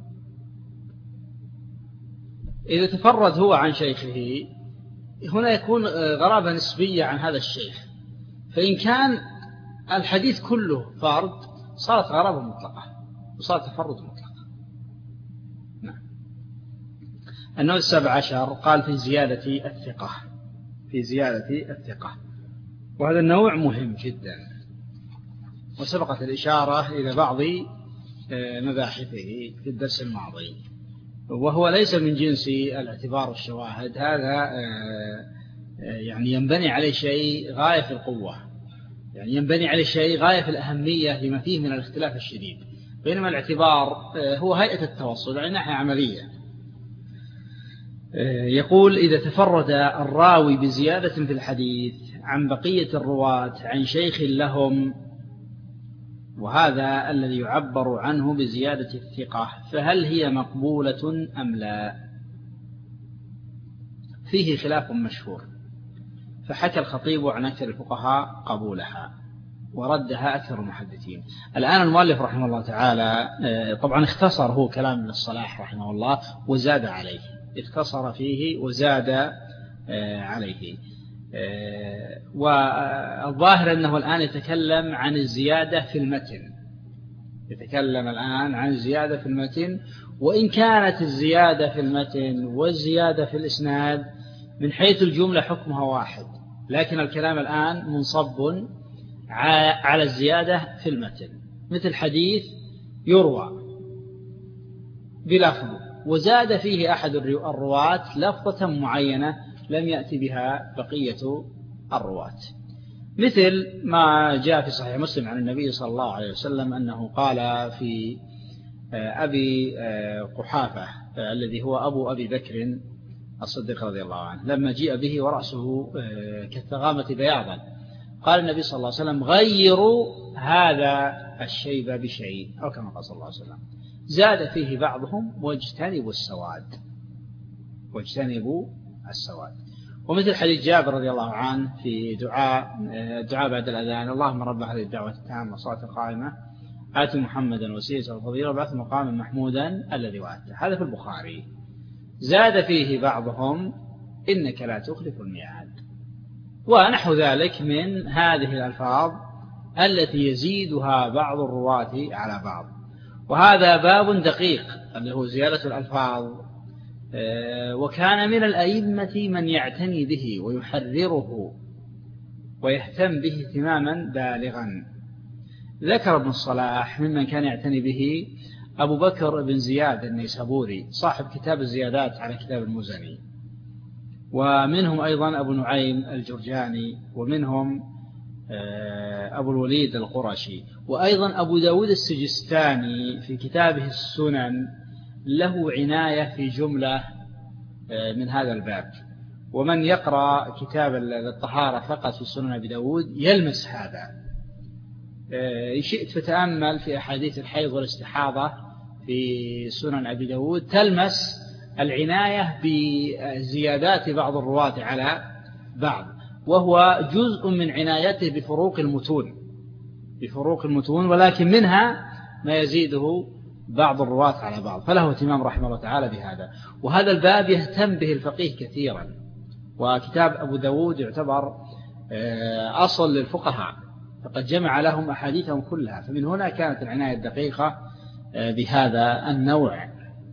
إذا تفرد هو عن شيخه هنا يكون غرابة نسبية عن هذا الشيخ، فإن كان الحديث كله فرد صارت غرابة مطلقة وصارت تفرد مطلقة. نعم. النوع السابع عشر قال في زيادة الثقة. في زيادة الثقة، وهذا النوع مهم جدا وسبقت الإشارة إلى بعض مباحثه في الدرس الماضي، وهو ليس من جنس الاعتبار والشواهد. هذا يعني ينبني عليه شيء غاية في القوة، يعني ينبني عليه شيء غاية في الأهمية لما فيه من الاختلاف الشديد، بينما الاعتبار هو هيئة التوصل يعني ناحية عملية. يقول إذا تفرد الراوي بزيادة في الحديث عن بقية الرواة عن شيخ لهم، وهذا الذي يعبر عنه بزيادة الثقة، فهل هي مقبولة أم لا؟ فيه خلاف مشهور، فحكى الخطيب عن أكثر الفقهاء قبولها وردها أكثر المحدثين. الآن المؤلف رحمه الله تعالى طبعا اختصر هو كلام ابن الصلاح رحمه الله وزاد عليه، اختصر فيه وزاد عليه. والظاهر أنه الآن يتكلم عن الزيادة في المتن، يتكلم الآن عن الزيادة في المتن، وإن كانت الزيادة في المتن والزيادة في الإسناد من حيث الجملة حكمها واحد، لكن الكلام الآن منصب على الزيادة في المتن. مثل حديث يروى بلفظ، وزاد فيه أحد الرواة لفظة معينة لم يأتي بها بقية الرواة، مثل ما جاء في صحيح مسلم عن النبي صلى الله عليه وسلم أنه قال في أبي قحافة الذي هو أبو أبي بكر الصديق رضي الله عنه لما جيء به ورأسه كالثغامة بياضا، قال النبي صلى الله عليه وسلم غيروا هذا الشيب بشيء، أو كما قال صلى الله عليه وسلم. زاد فيه بعضهم واجتنبوا السواد، واجتنبوا السواد. ومثل حديث جابر رضي الله عنه في دعاء دعاء بعد الأذان: اللهم رب هذه الدعوة التامة والصلاة القائمة آت محمدا وسيلة والفضيلة وبعث مقاما محمودا الذي وعدته. هذا في البخاري. زاد فيه بعضهم إنك لا تخلف الميعاد، ونحو ذلك من هذه الألفاظ التي يزيدها بعض الرواة على بعض. وهذا باب دقيق اللي هو زيادة الألفاظ، وكان من الأئمة من يعتني به ويحرره ويهتم به اهتماما بالغا. ذكر ابن الصلاح ممن كان يعتني به أبو بكر بن زياد النيسابوري صاحب كتاب الزيادات على كتاب المزني، ومنهم أيضا أبو نعيم الجرجاني، ومنهم أبو الوليد القرشي، وأيضا أبو داود السجستاني في كتابه السنن له عناية في جملة من هذا الباب. ومن يقرأ كتاب الطهارة فقط في سنن أبي داود يلمس هذا. إن شئت فتأمل في أحاديث الحيض والاستحاضة في سنن أبي داود تلمس العناية بزيادات بعض الرواة على بعض، وهو جزء من عنايته بفروق المتون بفروق المتون ولكن منها ما يزيده بعض الرواة على بعض، فله اهتمام رحمه الله تعالى بهذا. وهذا الباب يهتم به الفقيه كثيرا، وكتاب أبو داود يعتبر أصل للفقهاء، فقد جمع لهم أحاديثهم كلها، فمن هنا كانت العناية الدقيقة بهذا النوع،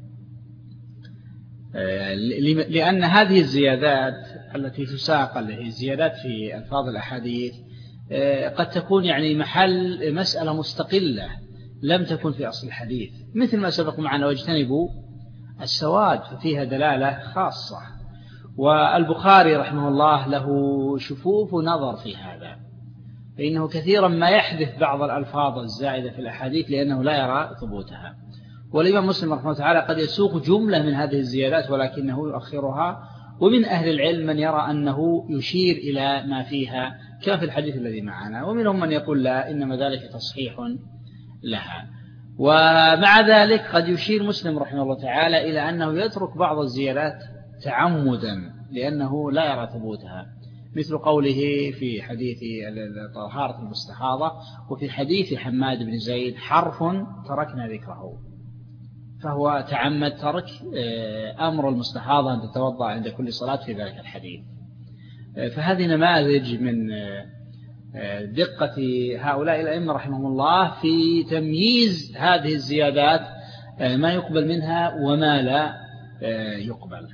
لأن هذه الزيادات التي تساق اللي هي الزيادات في ألفاظ الأحاديث قد تكون يعني محل مسألة مستقلة لم تكن في أصل الحديث، مثل ما سبق معنا واجتنبوا السواد، ففيها دلالة خاصة. والبخاري رحمه الله له شفوف نظر في هذا، فإنه كثيرا ما يحذف بعض الألفاظ الزائدة في الأحاديث لأنه لا يرى ثبوتها. والإمام مسلم رحمه الله تعالى قد يسوق جملة من هذه الزيادات ولكنه يؤخرها، ومن أهل العلم من يرى أنه يشير إلى ما فيها كما في الحديث الذي معنا، ومنهم من يقول لا إنما ذلك تصحيح لها. ومع ذلك قد يشير مسلم رحمه الله تعالى إلى أنه يترك بعض الزيادات تعمدا لأنه لا يرى ثبوتها، مثل قوله في حديث طهارة المستحاضة وفي حديث حماد بن زيد حرف تركنا ذكره، فهو تعمد ترك أمر المستحاضة أن تتوضأ عند كل صلاة في ذلك الحديث. فهذه نماذج من دقة هؤلاء الأئمة رحمهم الله في تمييز هذه الزيادات ما يقبل منها وما لا يقبل.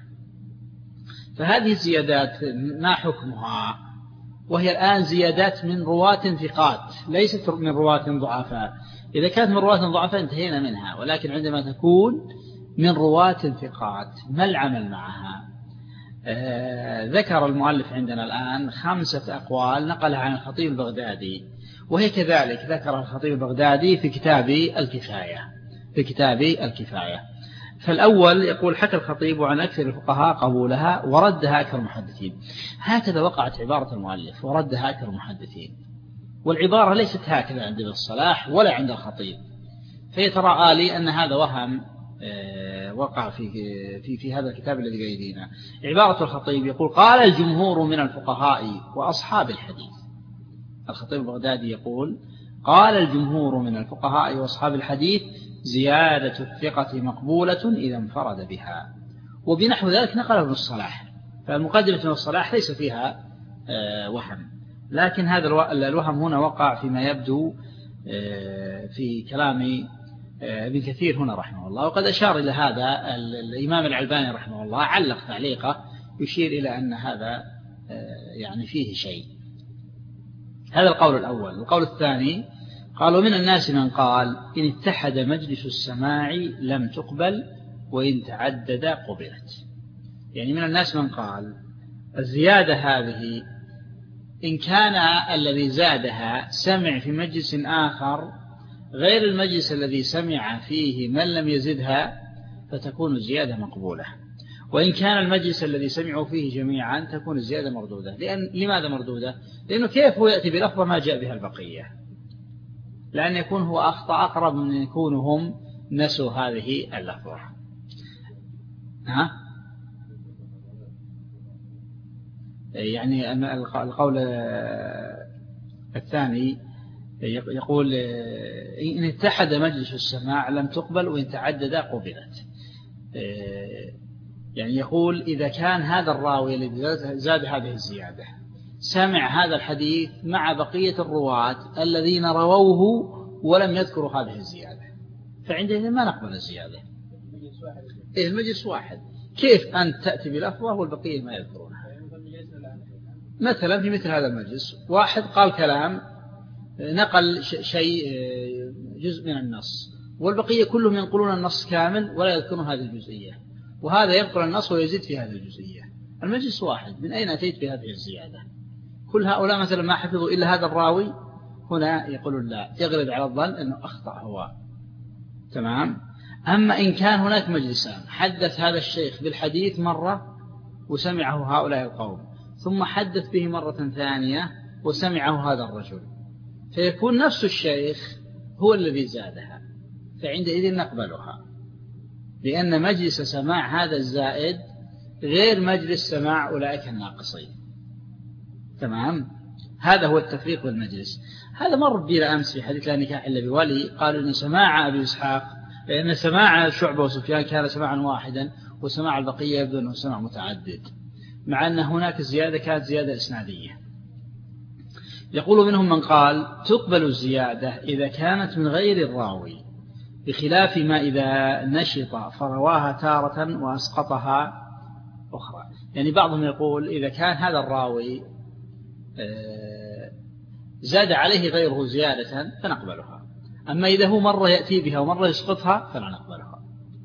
فهذه الزيادات ما حكمها؟ وهي الآن زيادات من رواة ثقات ليست من رواة ضعفاء. إذا كانت من رواة ضعفاء انتهينا منها، ولكن عندما تكون من رواة ثقات ما العمل معها؟ آه ذكر المؤلف عندنا الآن خمسة أقوال نقلها عن الخطيب البغدادي، وهي كذلك ذكر الخطيب البغدادي في كتاب الكفاية في كتاب الكفاية. فالأول يقول حكى الخطيب عن أكثر الفقهاء قبولها وردها أكثر المحدثين. هكذا وقعت عبارة المؤلف وردها أكثر المحدثين، والعبارة ليست هكذا عند ابن الصلاح ولا عند الخطيب، فيترى لي أن هذا وهم وقع في في في هذا الكتاب الذي بيدينا. عبارة الخطيب يقول قال الجمهور من الفقهاء وأصحاب الحديث. الخطيب البغدادي يقول قال الجمهور من الفقهاء وأصحاب الحديث زيادة الثقة مقبولة إذا انفرد بها، وبنحو ذلك نقل ابن الصلاح. فالمقدمة ابن الصلاح ليس فيها وهم، لكن هذا الوهم هنا وقع فيما يبدو في كلام ابن كثير هنا رحمه الله، وقد أشار إلى هذا الإمام العلباني رحمه الله، علق تعليقه يشير إلى أن هذا يعني فيه شيء. هذا القول الأول. القول الثاني قالوا من الناس من قال إن اتحد مجلس السماع لم تقبل وإن تعدد قبلت. يعني من الناس من قال الزيادة هذه إن كان الذي زادها سمع في مجلس آخر غير المجلس الذي سمع فيه من لم يزدها فتكون الزيادة مقبولة، وإن كان المجلس الذي سمعوا فيه جميعا تكون الزيادة مردودة. لأن لماذا مردودة؟ لأنه كيف هو يأتي بلفظة ما جاء بها البقية، لأن يكون هو أخطأ أقرب من أن يكونوا هم نسوا هذه اللفظة. ها؟ يعني القول الثاني يقول إن اتحد مجلس السماع لم تقبل وإن تعدد قبلت. يعني يقول إذا كان هذا الراوي الذي زاد هذه الزيادة سمع هذا الحديث مع بقية الرواة الذين رووه ولم يذكروا هذه الزيادة فعندئذ ما نقبل الزيادة. إيه المجلس واحد، كيف أنت تأتي بلفظة والبقية ما يذكرونها؟ مثلا في مثل هذا المجلس واحد قال كلام نقل شيء جزء من النص والبقية كلهم ينقلون النص كامل ولا يذكرون هذه الجزئية، وهذا ينقل النص ويزيد في هذه الجزئية. المجلس واحد، من أين أتيت بهذه الزيادة؟ كل هؤلاء مثلا ما حفظوا إلا هذا الراوي، هنا يقولون لا، يغلب على الظن أنه أخطأ هو. تمام. أما إن كان هناك مجلسان حدث هذا الشيخ بالحديث مرة وسمعه هؤلاء القوم ثم حدث به مرة ثانية وسمعه هذا الرجل، فيكون نفس الشيخ هو الذي زادها، فعندئذ نقبلها، لأن مجلس سماع هذا الزائد غير مجلس سماع أولئك الناقصين. تمام. هذا هو التفريق بالمجلس. هذا مر بنا أمس في حديث لا نكاح إلا بولي، قالوا إن سماع أبي إسحاق لأن سماع شعبة وسفيان كان سماعا واحدا وسماع البقية يبدو أنه سماع متعدد، مع أن هناك زيادة كانت زيادة إسنادية. يقول منهم من قال تقبل الزيادة إذا كانت من غير الراوي، بخلاف ما إذا نشط فرواها تارة وأسقطها أخرى. يعني بعضهم يقول إذا كان هذا الراوي زاد عليه غيره زيادة فنقبلها، أما إذا هو مرة يأتي بها ومرة يسقطها فلا نقبلها.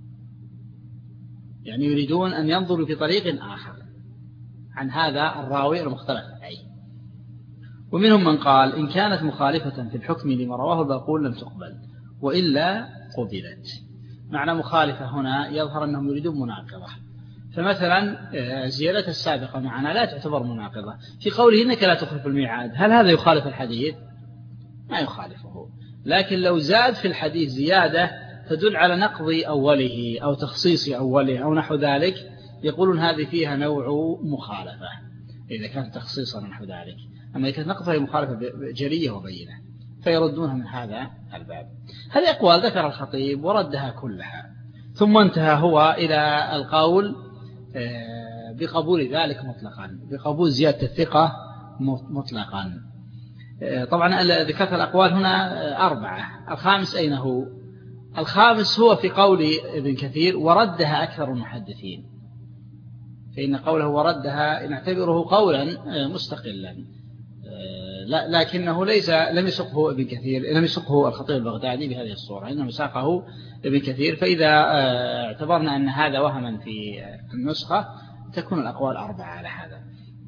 يعني يريدون أن ينظروا في طريق آخر عن هذا الراوي المختلف عليه. ومنهم من قال إن كانت مخالفة في الحكم لما رواه الباقون لم تقبل وإلا قبلت. معنى مخالفة هنا يظهر أنهم يريدون مناقضة، فمثلا الزيادة السابقة معنا لا تعتبر مناقضة. في قوله إنك لا تخلف الميعاد، هل هذا يخالف الحديث؟ ما يخالفه، لكن لو زاد في الحديث زيادة تدل على نقض أوله أو تخصيص أوله أو نحو ذلك، يقولون هذه فيها نوع مخالفة إذا كانت تخصيصا نحو ذلك. أما إذا كانت نقض فهي مخالفة جلية وبينة فيردونها من هذا الباب. هذه أقوال ذكر الخطيب وردها كلها، ثم انتهى هو إلى القول بقبول ذلك مطلقا، بقبول زيادة الثقة مطلقا. طبعا ذكرت الأقوال هنا أربعة، الخامس أين هو؟ الخامس هو في قول ابن كثير وردها أكثر المحدثين، فإن قوله وردها نعتبره قولا مستقلا، لكنه ليس لم يسقه ابن كثير، لم يسقه الخطيب البغدادي بهذه الصورة، إنما ساقه ابن كثير. فإذا اعتبرنا أن هذا وهما في النسخة تكون الأقوال أربعة على هذا.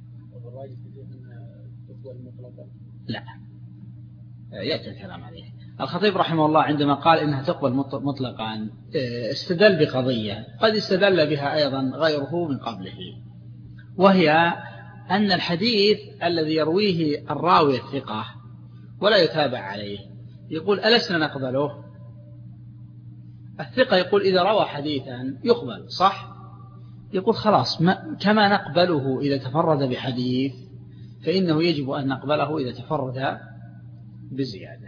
لا، يأتي الكلام عليه. الخطيب رحمه الله عندما قال إنها تقبل مطلقا استدل بقضية قد استدل بها أيضا غيره من قبله، وهي أن الحديث الذي يرويه الراوي الثقة ولا يتابع عليه يقول ألسنا نقبله؟ الثقة يقول إذا روى حديثا يقبل صح، يقول خلاص ما كما نقبله إذا تفرد بحديث فإنه يجب أن نقبله إذا تفرد بزيادة.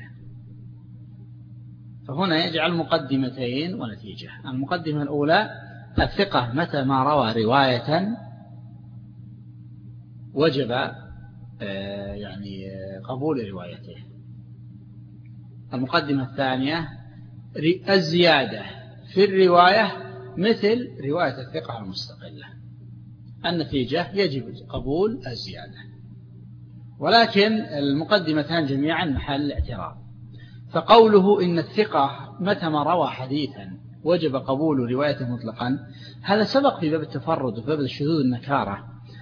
فهنا يجعل مقدمتين ونتيجة. المقدمة الأولى الثقة متى ما روى رواية وجب يعني قبول روايته. المقدمة الثانية الزيادة في الرواية مثل رواية الثقة المستقلة، النتيجة يجب قبول الزيادة. ولكن المقدمتان جميعا محل اعتراض. فقوله إن الثقة متى ما روى حديثا وجب قبول روايته مطلقا، هذا سبق في باب التفرد وفي باب الشذوذ النكارة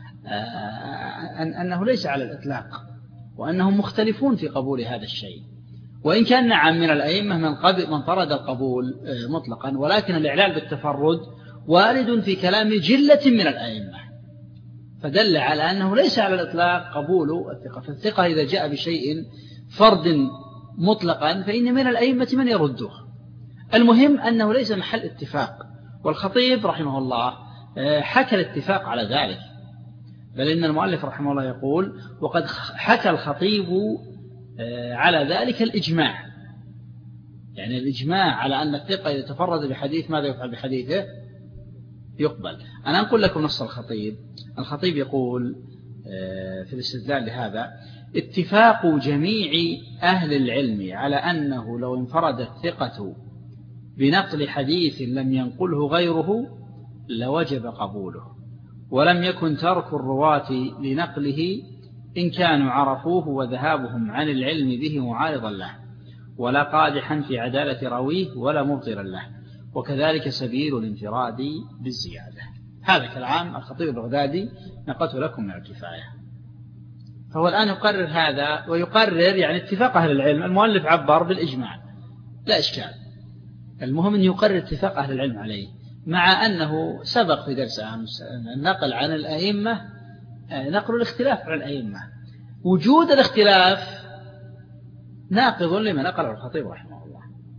أنه ليس على الإطلاق، وأنهم مختلفون في قبول هذا الشيء، وإن كان نعم من الأئمة من قبل من فرض القبول مطلقا، ولكن الإعلال بالتفرد وارد في كلام جلة من الأئمة، فدل على أنه ليس على الإطلاق قبول الثقة. فالثقة إذا جاء بشيء فرد مطلقا فإن من الأئمة من يرده. المهم أنه ليس محل اتفاق، والخطيب رحمه الله حكى الاتفاق على ذلك، بل إن المؤلف رحمه الله يقول وقد حكى الخطيب على ذلك الإجماع، يعني الإجماع على أن الثقة إذا تفرد بحديث ماذا يفعل بحديثه؟ يقبل. أنا أقول لكم نص الخطيب. الخطيب يقول في الاستدلال لهذا: اتفاق جميع أهل العلم على أنه لو انفرد الثقة بنقل حديث لم ينقله غيره لوجب قبوله، ولم يكن ترك الرواة لنقله إن كانوا عرفوه وذهابهم عن العلم به معارضا له، ولا قادحا في عدالة راويه ولا مبطلا له، وكذلك سبيل الانفراد بالزيادة. هذا كلام الخطيب البغدادي نقلت لكم من الكفاية. فهو الآن يقرر هذا ويقرر يعني اتفاق أهل العلم. المؤلف عبر بالإجماع لا إشكال، المهم أن يقرر اتفاق أهل العلم عليه، مع أنه سبق في درس أمس النقل عن الأئمة نقل الاختلاف عن الأئمة، وجود الاختلاف ناقض لما نقل الخطيب رحمه الله.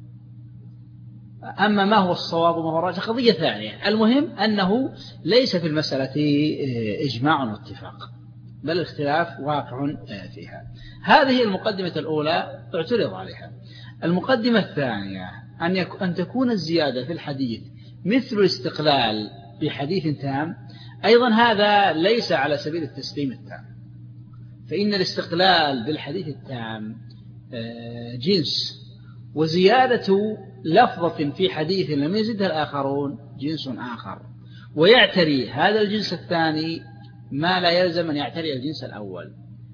أما ما هو الصواب وما هو الراجح قضية ثانية. المهم أنه ليس في المسألة إجماع واتفاق، بل الاختلاف واقع فيها. هذه المقدمة الأولى اعترض عليها. المقدمة الثانية أن, يك... أن تكون الزيادة في الحديث مثل الاستقلال بحديث تام، أيضا هذا ليس على سبيل التسليم التام، فإن الاستقلال بالحديث التام جنس، وزيادة لفظة في حديث لم يزدها الآخرون جنس آخر، ويعتري هذا الجنس الثاني ما لا يلزم أن يعتري الجنس الأول.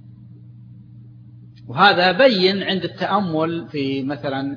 وهذا بين عند التأمل في مثلا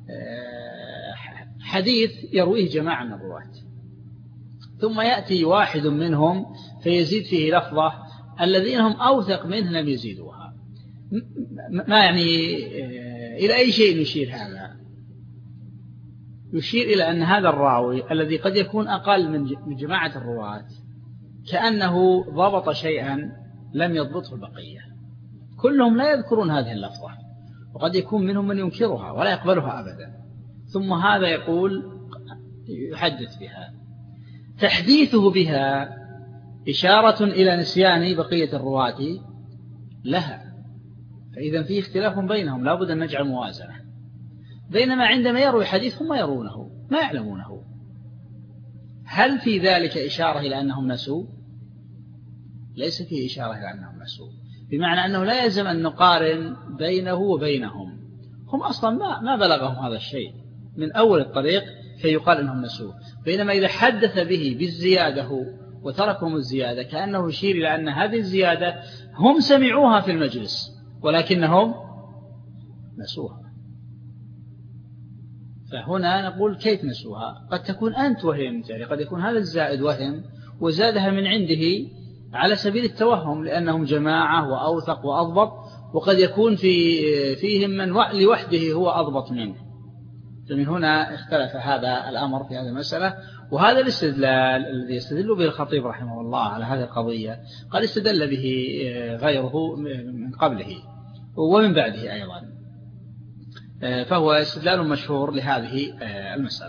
حديث يرويه جماعة من الرواة، ثم يأتي واحد منهم فيزيد فيه لفظة الذين هم أوثق منه لم يزيدوها. ما يعني إلى أي شيء يشير هذا؟ يشير إلى أن هذا الراوي الذي قد يكون أقل من جماعة الرواة كأنه ضبط شيئا لم يضبطه البقية، كلهم لا يذكرون هذه اللفظة، وقد يكون منهم من ينكرها ولا يقبلها أبدا، ثم هذا يقول يحدث بها. تحديثه بها إشارة إلى نسيان بقية الرواة لها، فإذا فيه اختلاف بينهم لا بد أن نجعل موازنة. بينما عندما يروي حديث هم ما يرونه ما يعلمونه، هل في ذلك إشارة إلى أنهم نسوا؟ ليس فيه إشارة إلى أنهم نسوا، بمعنى أنه لا يلزم أن نقارن بينه وبينهم، هم أصلا ما, ما بلغهم هذا الشيء من أول الطريق فيقال أنهم نسوه. بينما إذا حدث به بالزيادة وتركهم الزيادة كأنه يشير إلى أن هذه الزيادة هم سمعوها في المجلس ولكنهم نسوها. فهنا نقول كيف نسوها؟ قد تكون أنت وهمت، يعني قد يكون هذا الزائد وهم وزادها من عنده على سبيل التوهم لأنهم جماعة وأوثق وأضبط، وقد يكون في فيهم من لوحده هو أضبط منه. فمن هنا اختلف هذا الأمر في هذه المسألة. وهذا الاستدلال الذي يستدل به الخطيب رحمه الله على هذه القضية قد استدل به غيره من قبله ومن بعده أيضا، فهو استدلال مشهور لهذه المسألة.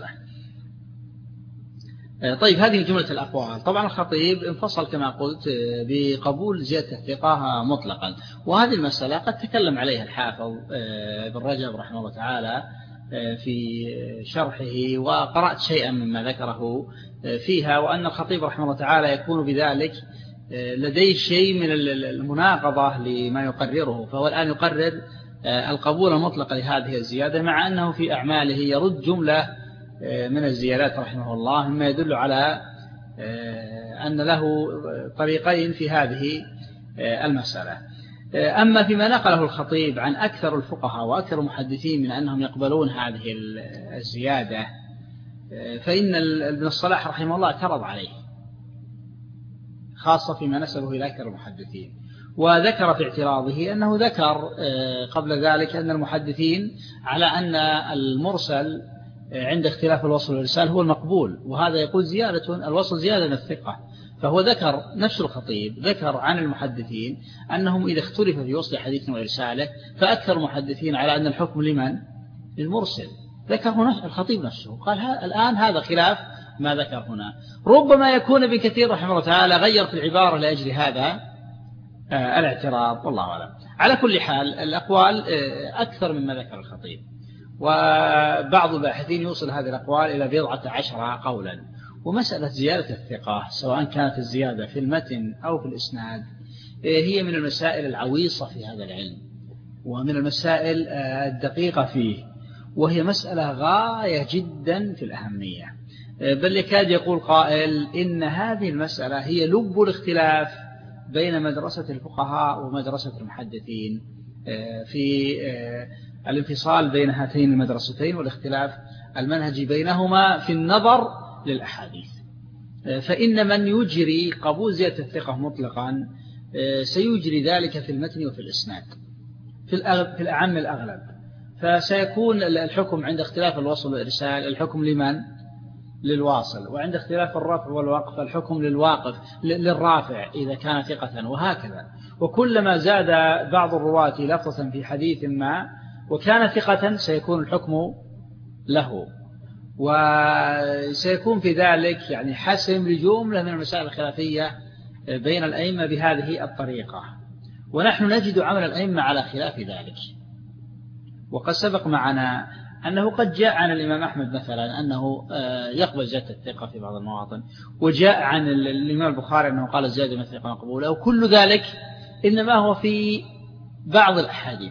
طيب، هذه جملة الأقوال. طبعا الخطيب انفصل كما قلت بقبول زيادة الثقة مطلقا، وهذه المسألة قد تكلم عليها الحافظ بن رجب رحمه الله تعالى في شرحه، وقرأت شيئا مما ذكره فيها، وأن الخطيب رحمه الله تعالى يكون بذلك لديه شيء من المناقضة لما يقرره، فهو الآن يقرر القبول المطلق لهذه الزيادة، مع أنه في أعماله يرد جملة من الزيادات رحمه الله، مما يدل على أن له طريقين في هذه المسألة. أما فيما نقله الخطيب عن أكثر الفقهاء وأكثر المحدثين من أنهم يقبلون هذه الزيادة، فإن ابن الصلاح رحمه الله اعترض عليه خاصة فيما نسبه إلى أكثر المحدثين، وذكر في اعتراضه أنه ذكر قبل ذلك أن المحدثين على أن المرسل عند اختلاف الوصل والإرسال هو المقبول، وهذا يقول زيادة الوصل زيادة من الثقة. فهو ذكر نفس الخطيب ذكر عن المحدثين أنهم إذا اختلف في وصل حديث وإرساله فأكثر المحدثين على أن الحكم لمن؟ للمرسل. ذكره الخطيب نفسه قال الآن هذا خلاف ما ذكر هنا. ربما يكون ابن كثير رحمه الله تعالى غير في العبارة لأجل هذا الاعتراض، والله أعلم. على كل حال الأقوال أكثر مما ذكر الخطيب، وبعض الباحثين يوصل هذه الأقوال إلى بضعة عشر قولا. ومسألة زيادة الثقة سواء كانت الزيادة في المتن أو في الإسناد هي من المسائل العويصة في هذا العلم، ومن المسائل الدقيقة فيه، وهي مسألة غاية جدا في الأهمية، بل يكاد يقول قائل إن هذه المسألة هي لب الاختلاف بين مدرسة الفقهاء ومدرسة المحدثين في الانفصال بين هاتين المدرستين والاختلاف المنهجي بينهما في النظر للأحاديث. فإن من يجري قبول زيادة الثقة مطلقا سيجري ذلك في المتن وفي الإسناد في الأعم الأغلب، فسيكون الحكم عند اختلاف الوصل والإرسال الحكم لمن؟ للواصل، وعند اختلاف الرفع والوقف الحكم للواقف للرافع إذا كان ثقة، وهكذا. وكلما زاد بعض الرواة لفظة في حديث ما وكان ثقة سيكون الحكم له، وسيكون في ذلك يعني حسم لجملة من المسائل الخلافية بين الأئمة بهذه الطريقة. ونحن نجد عمل الأئمة على خلاف ذلك. وقد سبق معنا أنه قد جاء عن الإمام أحمد مثلا أنه يقبل زيادة الثقة في بعض المواطن، وجاء عن الإمام البخاري أنه قال زيادة من الثقة مقبولة، وكل ذلك إنما هو في بعض الأحاديث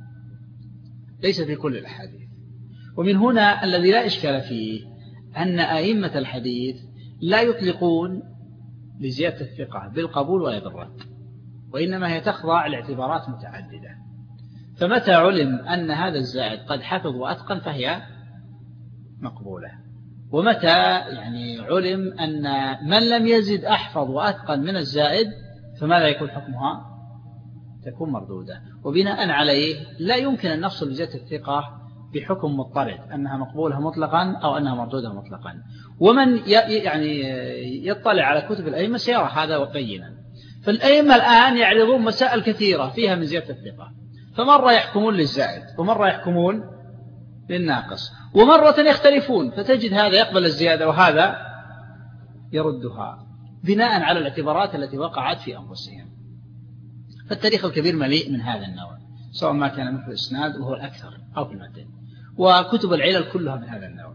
ليس في كل الأحاديث. ومن هنا الذي لا إشكال فيه أن أئمة الحديث لا يطلقون لزيادة الثقة بالقبول ولا بالرد، وإنما هي تخضع لاعتبارات متعددة. فمتى علم أن هذا الزائد قد حفظ وأتقن فهي مقبولة، ومتى يعني علم أن من لم يزد أحفظ وأتقن من الزائد فماذا يكون حكمها؟ تكون مردودة. وبناء عليه لا يمكن أن نفصل بزيادة الثقة بحكم مضطرد أنها مقبولة مطلقا أو أنها مردودة مطلقا. ومن يعني يطلع على كتب الأئمة سيرى هذا وبينا. فالأئمة الآن يعرضون مسائل كثيرة فيها من زيادة الثقة، فمرة يحكمون للزائد ومرة يحكمون للناقص، ومرة يختلفون، فتجد هذا يقبل الزيادة وهذا يردها بناء على الاعتبارات التي وقعت في أنفسهم. فالتاريخ الكبير مليء من هذا النوع، سواء ما كان مثل الإسناد وهو الأكثر أو في المتن، وكتب العلل كلها من هذا النوع.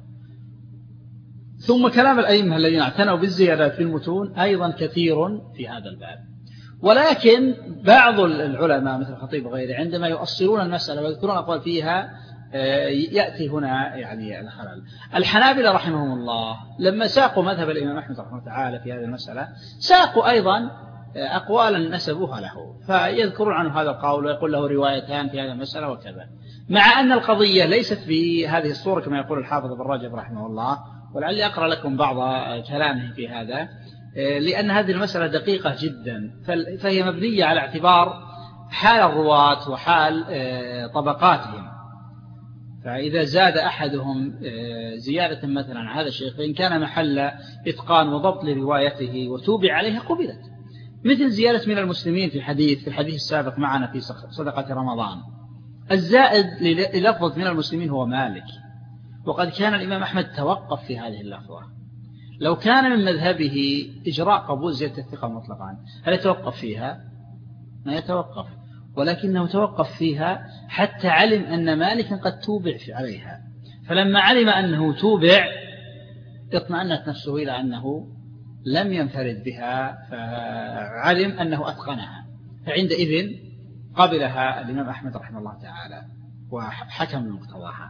ثم كلام الأئمة الذين اعتنوا بالزيادات في المتون أيضا كثير في هذا الباب. ولكن بعض العلماء مثل الخطيب وغيره عندما يؤصلون المسألة ويذكرون أقوال فيها يأتي هنا يعني الخلل. الحنابلة رحمهم الله لما ساقوا مذهب الإمام أحمد رحمه الله تعالى في هذه المسألة ساقوا أيضا أقوالا نسبوها له، فيذكرون عنه هذا القول ويقول له روايتان في هذه المسألة وكذا، مع أن القضية ليست بهذه الصورة كما يقول الحافظ ابن رجب رحمه الله. ولعلي أقرأ لكم بعض كلامه في هذا، لأن هذه المسألة دقيقة جدا، فهي مبنية على اعتبار حال الرواة وحال طبقاتهم. فإذا زاد أحدهم زيادة مثلا عن هذا الشيخ فإن كان محل إتقان وضبط لروايته وتوبع عليها قبلت، مثل زيادة من المسلمين في الحديث في الحديث السابق معنا في صدقة رمضان. الزائد للفظة من المسلمين هو مالك، وقد كان الإمام أحمد توقف في هذه اللفظة. لو كان من مذهبه إجراء قبول زيادة الثقة مطلقا هل يتوقف فيها؟ ما يتوقف، ولكنه توقف فيها حتى علم أن مالكا قد توبع عليها، فلما علم أنه توبع اطمأنت نفسه إلى أنه لم ينفرد بها، فعلم أنه أتقنها، فعندئذ قبلها الإمام أحمد رحمه الله تعالى وحكم بمقتضاها.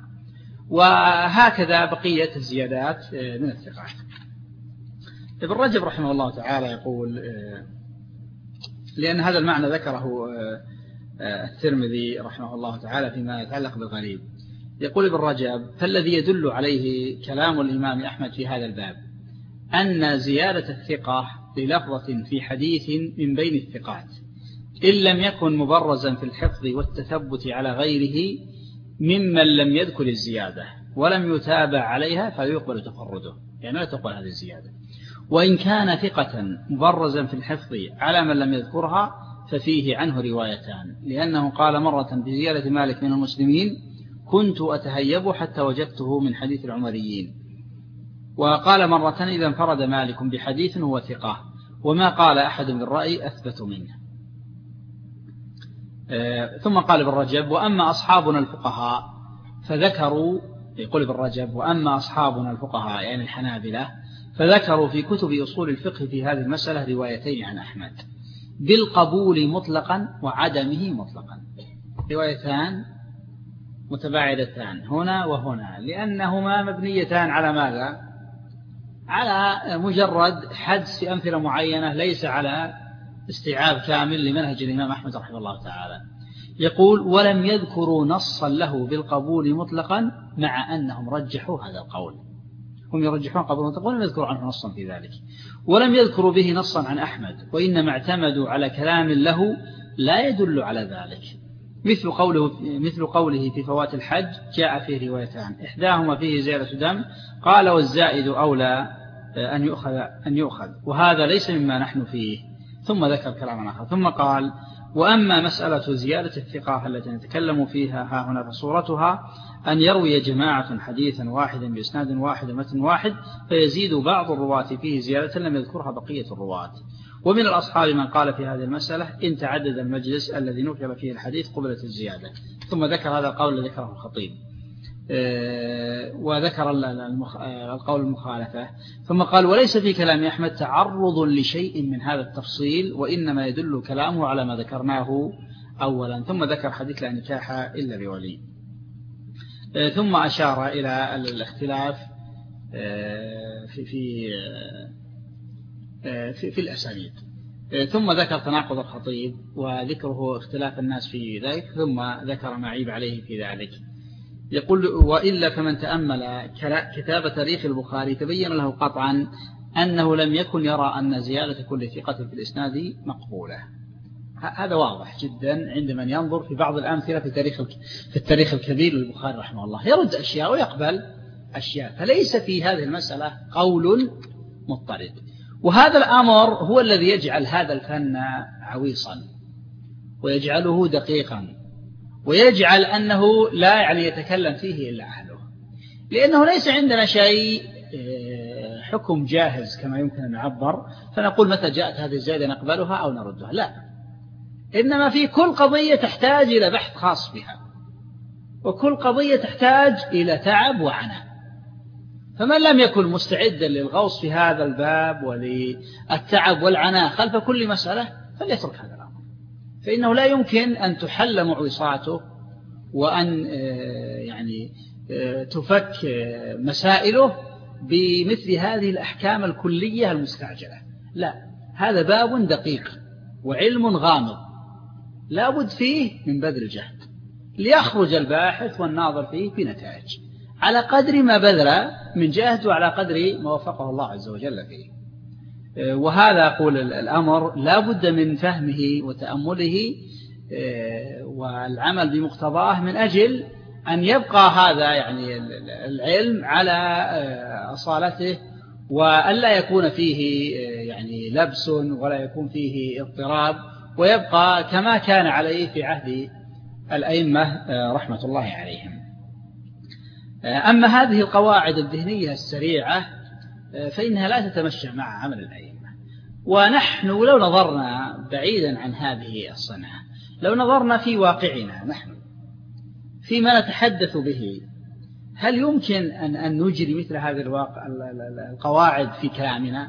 وهكذا بقية الزيادات من الثقات. ابن رجب رحمه الله تعالى يقول، لأن هذا المعنى ذكره الترمذي رحمه الله تعالى فيما يتعلق بالغريب، يقول ابن رجب: فالذي يدل عليه كلام الإمام أحمد في هذا الباب أن زيادة الثقة بلفظة في حديث من بين الثقات إن لم يكن مبرزا في الحفظ والتثبت على غيره ممن لم يذكر الزيادة ولم يتابع عليها فيقبل تفرده، يعني لا تقبل هذه الزيادة. وإن كان ثقة مبرزا في الحفظ على من لم يذكرها ففيه عنه روايتان، لأنه قال مرة بزيادة مالك من المسلمين: كنت أتهيب حتى وجدته من حديث العمريين. وقال مرة: إذا انفرد مالك بحديث هو ثقة، وما قال أحد بالرأي أثبت منه. آه ثم قال ابن رجب: وأما أصحابنا الفقهاء فذكروا، يقول ابن رجب: وأما أصحابنا الفقهاء يعني الحنابلة فذكروا في كتب أصول الفقه في هذه المسألة روايتين عن أحمد بالقبول مطلقا وعدمه مطلقا، روايتان متباعدتان هنا وهنا، لأنهما مبنيتان على ماذا؟ على مجرد حدس في أمثلة معينة، ليس على استيعاب كامل لمنهج الإمام أحمد رحمه الله تعالى. يقول: ولم يذكروا نصا له بالقبول مطلقا مع أنهم رجحوا هذا القول، هم يرجحون قبول مطلقا ولم يذكروا عنه نصا في ذلك، ولم يذكروا به نصا عن أحمد، وإنما اعتمدوا على كلام له لا يدل على ذلك، مثل قوله مثل قوله في فوات الحج جاء فيه روايتان إحداهما فيه زيادة دم، قال: والزائد أولى أن يؤخذ أن يؤخذ وهذا ليس مما نحن فيه. ثم ذكر كلاما آخر ثم قال: وأما مسألة زيادة الثقة التي نتكلم فيها ها هنا فصورتها أن يروي جماعة حديثا واحدا بإسناد واحد ومتن واحد فيزيد بعض الرواة فيه زيادة لم يذكرها بقية الرواة. ومن الأصحاب من قال في هذه المسألة إن تعدد المجلس الذي نقل فيه الحديث قبلت الزيادة. ثم ذكر هذا القول الذي ذكره الخطيب، وذكر القول المخالفة. ثم قال: وليس في كلام أحمد تعرض لشيء من هذا التفصيل، وإنما يدل كلامه على ما ذكرناه أولا. ثم ذكر حديث لا نكاح إلا بولي. ثم أشار إلى الاختلاف في في في, في الأسانيد. ثم ذكر تناقض الخطيب وذكره اختلاف الناس في ذلك، ثم ذكر ما عيب عليه في ذلك. يقول: وإلا فمن تأمل كتاب تاريخ البخاري تبين له قطعا أنه لم يكن يرى أن زيادة كل ثقة في الإسناد مقبولة. هذا واضح جدا عند من ينظر في بعض الأمثلة في تاريخ في التاريخ الكبير للبخاري رحمه الله، يرد أشياء ويقبل أشياء، فليس في هذه المسألة قول مضطرد. وهذا الأمر هو الذي يجعل هذا الفن عويصا ويجعله دقيقا ويجعل أنه لا يعني يتكلم فيه إلا أهله، لأنه ليس عندنا شيء حكم جاهز كما يمكن أن نعبر فنقول متى جاءت هذه الزيادة نقبلها أو نردها، لا، إنما في كل قضية تحتاج إلى بحث خاص بها، وكل قضية تحتاج إلى تعب وعناء. فمن لم يكن مستعدا للغوص في هذا الباب وللتعب والعناء خلف كل مسألة فليترك هذا الأمر، فإنه لا يمكن أن تحل معوصاته وأن يعني تفك مسائله بمثل هذه الأحكام الكلية المستعجلة. لا، هذا باب دقيق وعلم غامض لا بد فيه من بذل الجهد ليخرج الباحث والناظر فيه بنتائج على قدر ما بذل من جهد وعلى قدر ما وفقه الله عز وجل فيه. وهذا أقول الأمر لا بد من فهمه وتأمله والعمل بمقتضاه من أجل أن يبقى هذا يعني العلم على أصالته، وألا يكون فيه يعني لبس ولا يكون فيه اضطراب، ويبقى كما كان عليه في عهد الأئمة رحمة الله عليهم. أما هذه القواعد الذهنية السريعة فإنها لا تتمشى مع عمل الأئمة. ونحن لو نظرنا بعيدا عن هذه الصنعة، لو نظرنا في واقعنا نحن فيما نتحدث به، هل يمكن أن أن نجري مثل هذه الواقع القواعد في كلامنا؟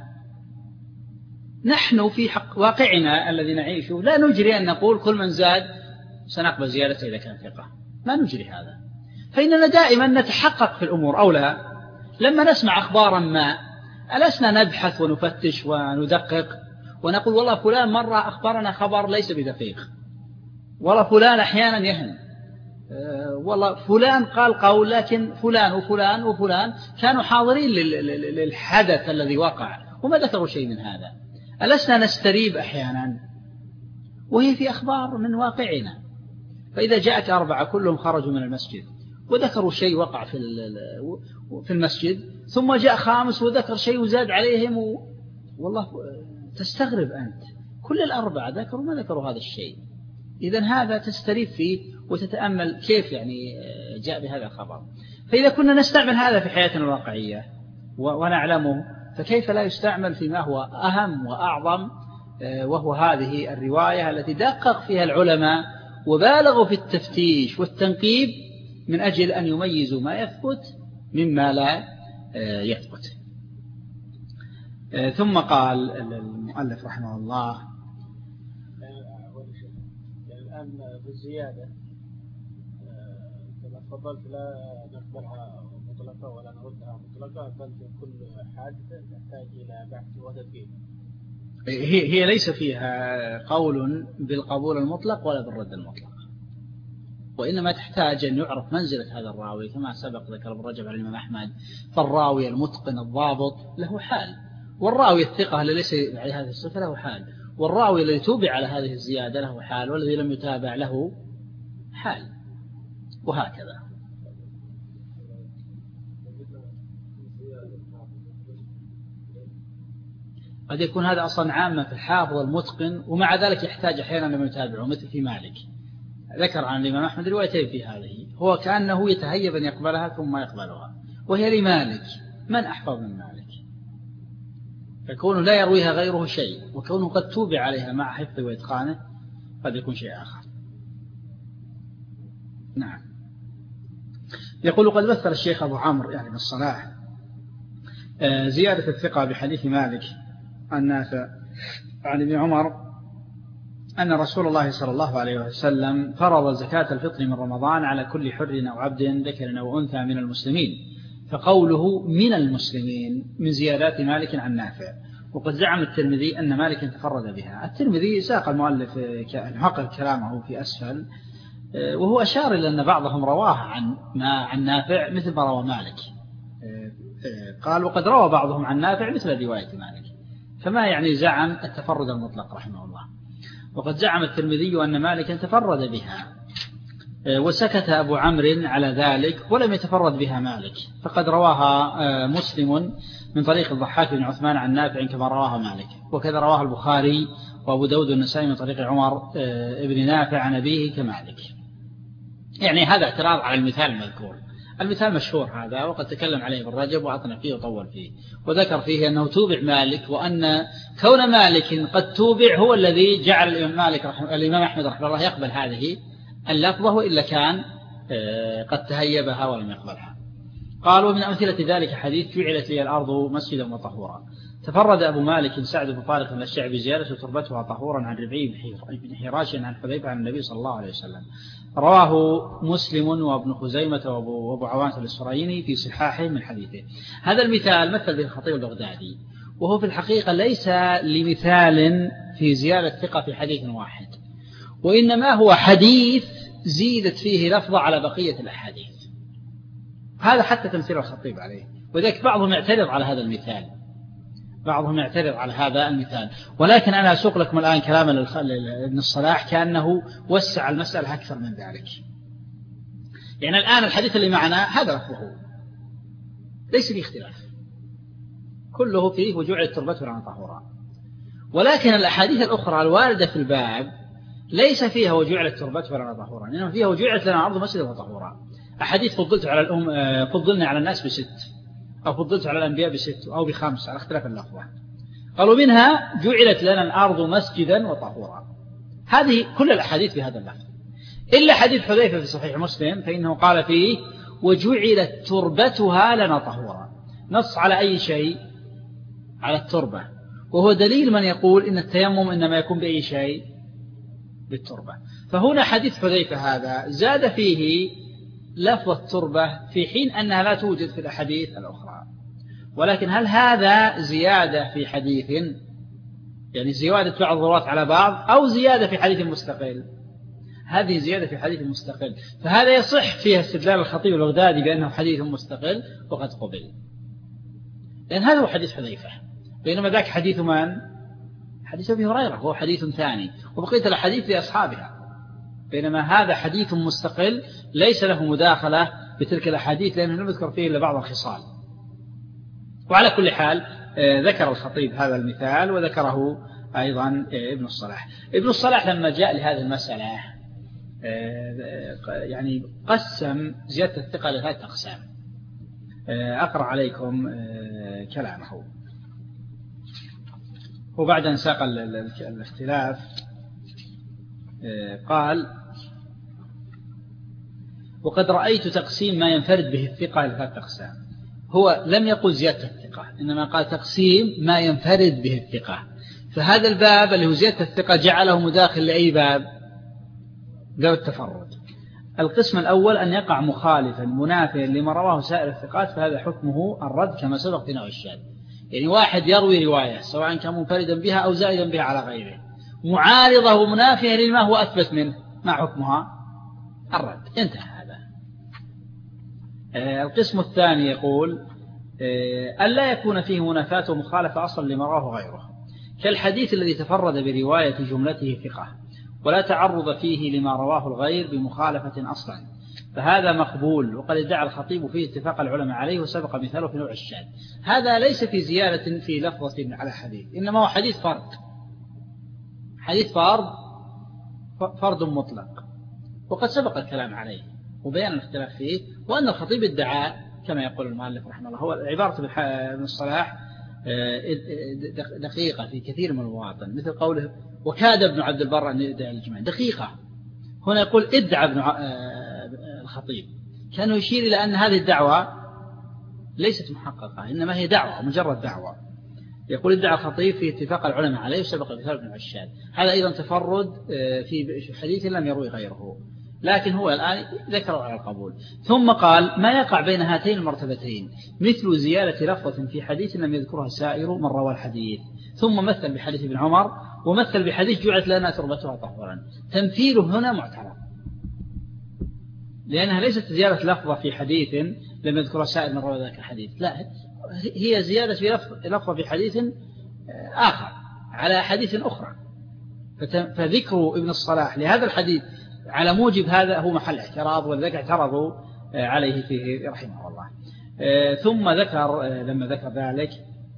نحن في حق واقعنا الذي نعيشه لا نجري أن نقول كل من زاد سنقبل زيادته إذا كان ثقة، ما نجري هذا، فإننا دائما نتحقق في الأمور أو لا. لما نسمع أخبارا ما ألسنا نبحث ونفتش وندقق ونقول والله فلان مرة أخبرنا خبر ليس بدقيق، والله فلان أحيانا يهم، أه والله فلان قال قول، لكن فلان وفلان وفلان كانوا حاضرين للحدث الذي وقع وما ذكروا شيء من هذا. ألسنا نستريب أحيانا وهي في أخبار من واقعنا؟ فإذا جاءك أربعة كلهم خرجوا من المسجد وذكروا شيء وقع في في المسجد، ثم جاء خامس وذكر شيء وزاد عليهم و... والله تستغرب أنت، كل الأربعة ذكروا ما ذكروا هذا الشيء. إذن هذا تستريب فيه وتتأمل كيف يعني جاء بهذا الخبر. فإذا كنا نستعمل هذا في حياتنا الواقعية ونعلمه، فكيف لا يستعمل فيما هو أهم وأعظم، وهو هذه الرواية التي دقق فيها العلماء وبالغوا في التفتيش والتنقيب من أجل أن يميزوا ما يثبت مما لا يثبت. ثم قال المؤلف رحمه الله: الآن بالزيادة كما تفضلت لا نقبلها مطلقة ولا نردها مطلقة، بل في كل حادثة تحتاج إلى بحث وتدقيق. هي هي ليس فيها قول بالقبول المطلق ولا بالرد المطلق، وإنما تحتاج أن يعرف منزلة هذا الراوي كما سبق ذكر ابن رجب عن الإمام أحمد. فالراوي المتقن الضابط له حال، والراوي الثقة الذي ليس على هذه الصفة له حال، والراوي الذي توبع على هذه الزيادة له حال، والذي لم يتابع له حال، وهكذا. قد يكون هذا أصلا عامة في الحافظ المتقن، ومع ذلك يحتاج أحيانا لم يتابعه، مثل في مالك ذكر عن الإمام أحمد روايتين في هذه، هو كأنه يتهيب أن يقبلها ثم يقبلها، وهي لمالك. من أحفظ من مالك؟ فكونه لا يرويها غيره شيء، وكونه قد توبع عليها مع حفظه وإتقانه قد يكون شيء آخر. نعم. يقول: قد مثل الشيخ أبو عمرو يعني بن الصلاح زيادة الثقة بحديث مالك النافع عن ابن عمر أن رسول الله صلى الله عليه وسلم فرض زكاة الفطر من رمضان على كل حر أو عبد ذكر أو أنثى من المسلمين، فقوله من المسلمين من زيادات مالك عن نافع. وقد زعم الترمذي أن مالك تفرد بها. الترمذي ساق المؤلف محقق كلامه في أسفل، وهو أشار إلى أن بعضهم رواه عن ما عن نافع مثل ما روى مالك. قال: وقد روى بعضهم عن نافع مثل رواية مالك، فما يعني زعم التفرد المطلق رحمه الله. وقد زعم الترمذي أن مالكا تفرد بها، وسكت أبو عمرو على ذلك ولم يتفرد بها مالك، فقد رواها مسلم من طريق الضحاك بن عثمان عن نافع كما رواها مالك، وكذا رواها البخاري وأبو داود والنسائي من طريق عمر ابن نافع عن أبيه كمالك. يعني هذا اعتراض على المثال المذكور. المثال مشهور هذا، وقد تكلم عليه ابن رجب وأطنى فيه وطول فيه، وذكر فيه أنه توبع مالك، وأن كون مالك قد توبع هو الذي جعل الإمام مالك رحمه الإمام أحمد رحمه الله يقبل هذه اللفظة، وإلا كان قد تهيبها ولم يقبلها. قال: ومن أمثلة ذلك حديث جعلت لي الأرض مسجدا وطهورا. تفرد أبو مالك سعد بن طارق الشعبي زيادة تربتها طهورا عن ربعي بن حراش عن حذيفة عن النبي صلى الله عليه وسلم. رواه مسلم وابن خزيمة وابو عوانة الإسرائيلي في صحاحه من حديثه. هذا المثال مثل به الخطيب البغدادي، وهو في الحقيقة ليس لمثال في زيادة ثقة في حديث واحد، وإنما هو حديث زيدت فيه لفظة على بقية الأحاديث. هذا حتى تمثيل الخطيب عليه، وذلك بعضهم يعترض على هذا المثال بعضهم يعترض على هذا المثال ولكن أنا أسوق لكم الآن كلام ابن الصلاح كأنه وسع المسألة أكثر من ذلك. يعني الآن الحديث اللي معنا هذا لفظه ليس فيه اختلاف، كله فيه وجعلت تربته عن طهورا، ولكن الأحاديث الأخرى الواردة في الباب ليس فيها وجعلت تربته عن طهورا، إنما فيها وجعلت لنا عرض مسجد وطهورا. أحاديث فضلت على الأم فضلنا على الناس بست، أو فضلت على الأنبياء بست أو بخمس على اختلاف اللفظة. قالوا منها جعلت لنا الأرض مسجدا وطهورا. هذه كل الأحاديث بهذا اللفظ، إلا حديث حذيفة في صحيح مسلم فإنه قال فيه وجعلت تربتها لنا طهورا، نص على أي شيء؟ على التربة، وهو دليل من يقول إن التيمم إنما يكون بأي شيء؟ بالتربة. فهنا حديث حذيفة هذا زاد فيه لفظ التربة في حين أنها لا توجد في الأحاديث الأخرى. ولكن هل هذا زيادة في حديث، يعني زيادة بعض الرواة على بعض، أو زيادة في حديث مستقل؟ هذه زيادة في حديث مستقل، فهذا يصح فيها استدلال الخطيب البغدادي بأنه حديث مستقل وقد قبل، لأن هذا هو حديث حذيفة، بينما ذاك حديث من؟ حديث أبي هريرة، هو حديث ثاني، وبقية الحديث لأصحابها، بينما هذا حديث مستقل ليس له مداخلة بتلك الأحاديث لأنه لم يذكر فيه إلا بعض الخصال. وعلى كل حال ذكر الخطيب هذا المثال وذكره أيضا ابن الصلاح. ابن الصلاح لما جاء لهذه المسألة يعني قسم زيادة الثقة لثلاثة أقسام. أقرأ عليكم كلامه. وبعد أن ساق الاختلاف قال: وقد رأيت تقسيم ما ينفرد به الثقة لثلاثة أقسام. هو لم يقل زيادة الثقة، إنما قال تقسيم ما ينفرد به الثقة. فهذا الباب اللي هو زيادة الثقة جعله مداخل لأي باب؟ باب التفرد. القسم الأول أن يقع مخالفا منافيا لما رواه سائر الثقات، فهذا حكمه الرد كما سبق في نوع الشاذ. يعني واحد يروي رواية سواء كان منفردا بها أو زائدا بها على غيره، معارضة ومنافية لما هو أثبت منه، ما حكمها؟ الرد. انتهى هذا. القسم الثاني يقول ألا يكون فيه منافاة ومخالفة أصلا لما رواه غيره، كالحديث الذي تفرد برواية جملته ثقة ولا تعرض فيه لما رواه الغير بمخالفة أصلا، فهذا مقبول. وقد ادعى الخطيب فيه اتفاق العلماء عليه وسبق مثاله في نوع الشاذ. هذا ليس في زيادة في لفظة على حديث، إنما هو حديث فرد، حديث فرد فرد مطلق، وقد سبق الكلام عليه وبيان الاختلاف فيه، وأن الخطيب ادعى كما يقول المؤلف رحمه الله. هو عبارة ابن الصلاح دقيقة في كثير من المواطن، مثل قوله وكاد ابن عبد البر أن يدعي الجماعة، دقيقة. هنا يقول ادعى ابن الخطيب، كانه يشير إلى أن هذه الدعوة ليست محققة، إنما هي دعوة، مجرد دعوة. يقول ادعى الخطيب في اتفاق العلماء عليه وسبق مثال ابن عشاد. هذا أيضا تفرد في حديث لم يروي غيره، لكن هو الآن ذكره على القبول. ثم قال ما يقع بين هاتين المرتبتين مثل زيادة لفظة في حديث لم يذكرها سائر من روى الحديث. ثم مثل بحديث ابن عمر ومثل بحديث جعلت لنا تربتها طهورا. تمثيله هنا معترض، لأنها ليست زيادة لفظة في حديث لم يذكرها سائر من روى ذاك الحديث، لا، هي زيادة في لفظة في حديث آخر على حديث أخرى. فذكر ابن الصلاح لهذا الحديث على موجب هذا هو محل اعتراض، وذلك اعترضوا عليه فيه رحمه الله. ثم ذكر لما ذكر ذلك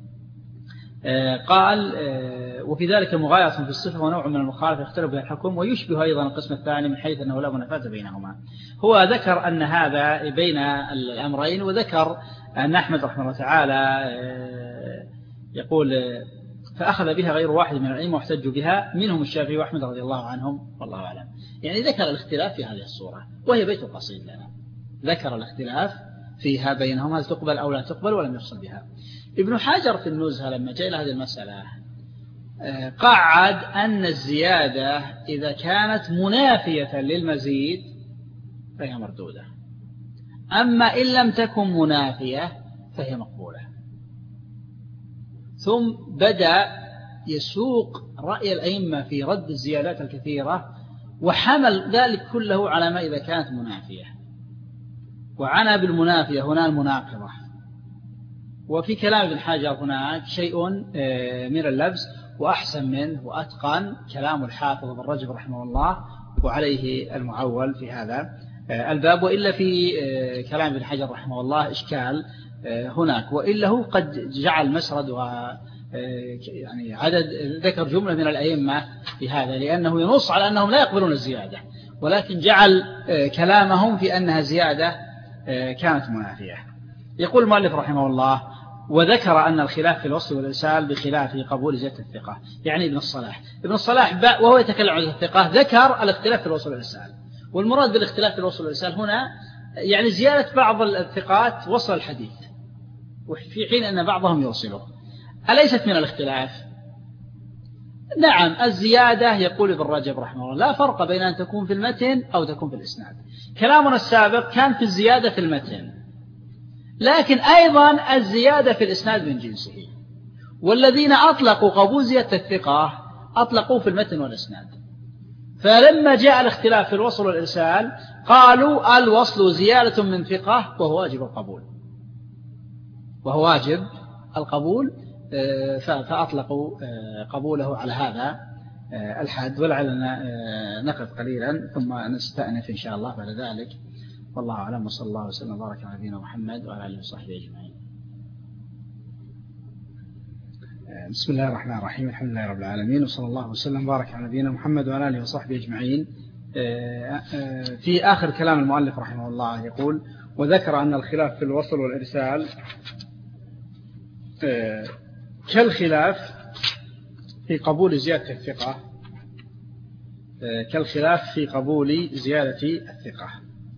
قال وفي ذلك مغايرة في الصفة ونوع من المخالفة يختلف بها الحكم، ويشبه أيضا القسم الثاني من حيث أنه لا منافاة بينهما. هو ذكر أن هذا بين الأمرين، وذكر أن أحمد رحمه الله تعالى يقول فأخذ بها غير واحد من الأئمة واحتجوا بها، منهم الشافعي وأحمد رضي الله عنهم والله أعلم. يعني ذكر الاختلاف في هذه الصورة، وهي بيت قصيد لنا، ذكر الاختلاف فيها بينهم هل تقبل أو لا تقبل ولم يفصل بها. ابن حجر في النزهة لما جاء إلى هذه المسألة قعد أن الزيادة إذا كانت منافية للمزيد فهي مردودة، أما إن لم تكن منافية فهي مقبولة. ثم بدأ يسوق رأي الأئمة في رد الزيادات الكثيرة، وحمل ذلك كله على ما إذا كانت منافية، وعنى بالمنافية هنا المناقضة. وفي كلام ابن حجر هناك شيء من اللبس، وأحسن منه وأتقن كلام الحافظ ابن رجب رحمه الله، وعليه المعول في هذا الباب. وإلا في كلام ابن حجر رحمه الله إشكال هناك، وإلا هو قد جعل مسرد و يعني عدد ذكر جملة من الأئمة بهذا، لأنه ينص على أنهم لا يقبلون الزيادة، ولكن جعل كلامهم في أنها زيادة كانت منافية. يقول المؤلف رحمه الله وذكر أن الخلاف في الوصل والإرسال بخلاف قبول زيادة الثقة، يعني ابن الصلاح ابن الصلاح وهو يتكلم عن الثقة ذكر الاختلاف في الوصل والإرسال، والمراد بالاختلاف في الوصل والإرسال هنا يعني زيادة بعض الثقات وصل الحديث وفي حين أن بعضهم يوصله، أليست من الاختلاف؟ نعم، الزيادة يقول ابن رجب رحمه الله لا فرق بين أن تكون في المتن أو تكون في الإسناد. كلامنا السابق كان في الزيادة في المتن، لكن أيضا الزيادة في الإسناد من جنسه، والذين أطلقوا قبول زيادة الثقة أطلقوا في المتن والإسناد. فلما جاء الاختلاف في الوصل والإرسال قالوا الوصل زيادة من ثقة وهو واجب القبول، وهو واجب القبول، فأطلقوا قبوله على هذا الحد. ولعلنا نقف قليلا ثم نستأنف إن شاء الله بعد ذلك. والله أعلم، وصلى الله وسلم وبارك على نبينا محمد وعلى آله وصحبه أجمعين. بسم الله الرحمن الرحيم، الحمد لله رب العالمين، وصلى الله وسلم وبارك على نبينا محمد وعلى آله وصحبه أجمعين. في آخر كلام المؤلف رحمه الله يقول: وذكر أن الخلاف في الوصل والإرسال كالخلاف في قبول زيادة الثقة كالخلاف في قبول زيادة الثقة.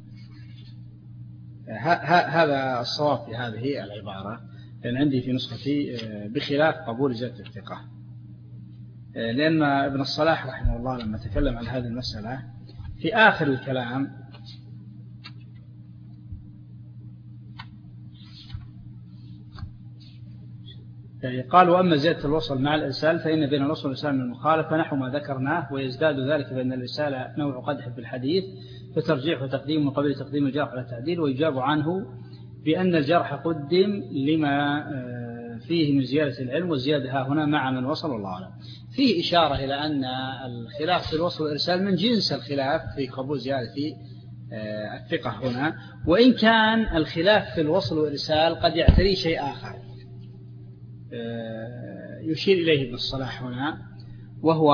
هذا الصواب في هذه العبارة، لأن عندي في نسختي بخلاف قبول زيادة الثقة، لأن ابن الصلاح رحمه الله لما تكلم عن هذه المسألة في آخر الكلام قال: وأما زيادة الوصل مع الإرسال فإن بين الوصل والإرسال من المخالفة نحو ما ذكرناه، ويزداد ذلك بأن الإرسال نوع قدح في الحديث فترجيح وتقديم من قبل تقديم الجرح على التعديل، ويجاب عنه بأن الجرح قدم لما فيه من زيادة العلم، والزيادة ها هنا مع من وصل، والله أعلم. فيه إشارة إلى أن الخلاف في الوصل والإرسال من جنس الخلاف في قبول زيادة الثقة هنا، وإن كان الخلاف في الوصل والإرسال قد يعتري شيء آخر يشير إليه ابن الصلاح هنا، وهو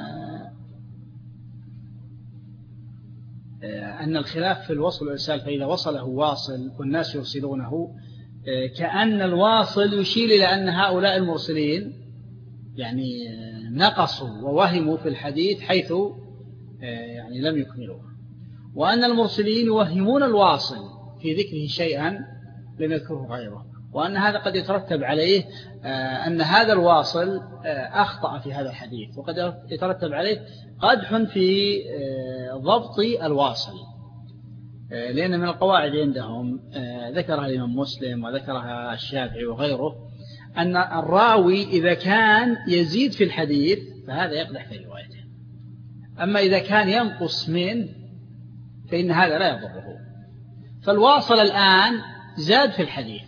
أن الخلاف في الوصل والإرسال فإذا وصله واصل والناس يرسلونه كأن الواصل يشير إلى أن هؤلاء المرسلين يعني نقصوا ووهموا في الحديث حيث يعني لم يكملوه، وأن المرسلين يوهمون الواصل في ذكره شيئا لم يذكره غيره، وأن هذا قد يترتب عليه أن هذا الواصل أخطأ في هذا الحديث، وقد يترتب عليه قدح في ضبط الواصل، لأن من القواعد عندهم ذكرها الإمام مسلم وذكرها الشافعي وغيره أن الراوي إذا كان يزيد في الحديث فهذا يقدح في روايته، أما إذا كان ينقص منه فإن هذا لا يضره. فالواصل الآن زاد في الحديث،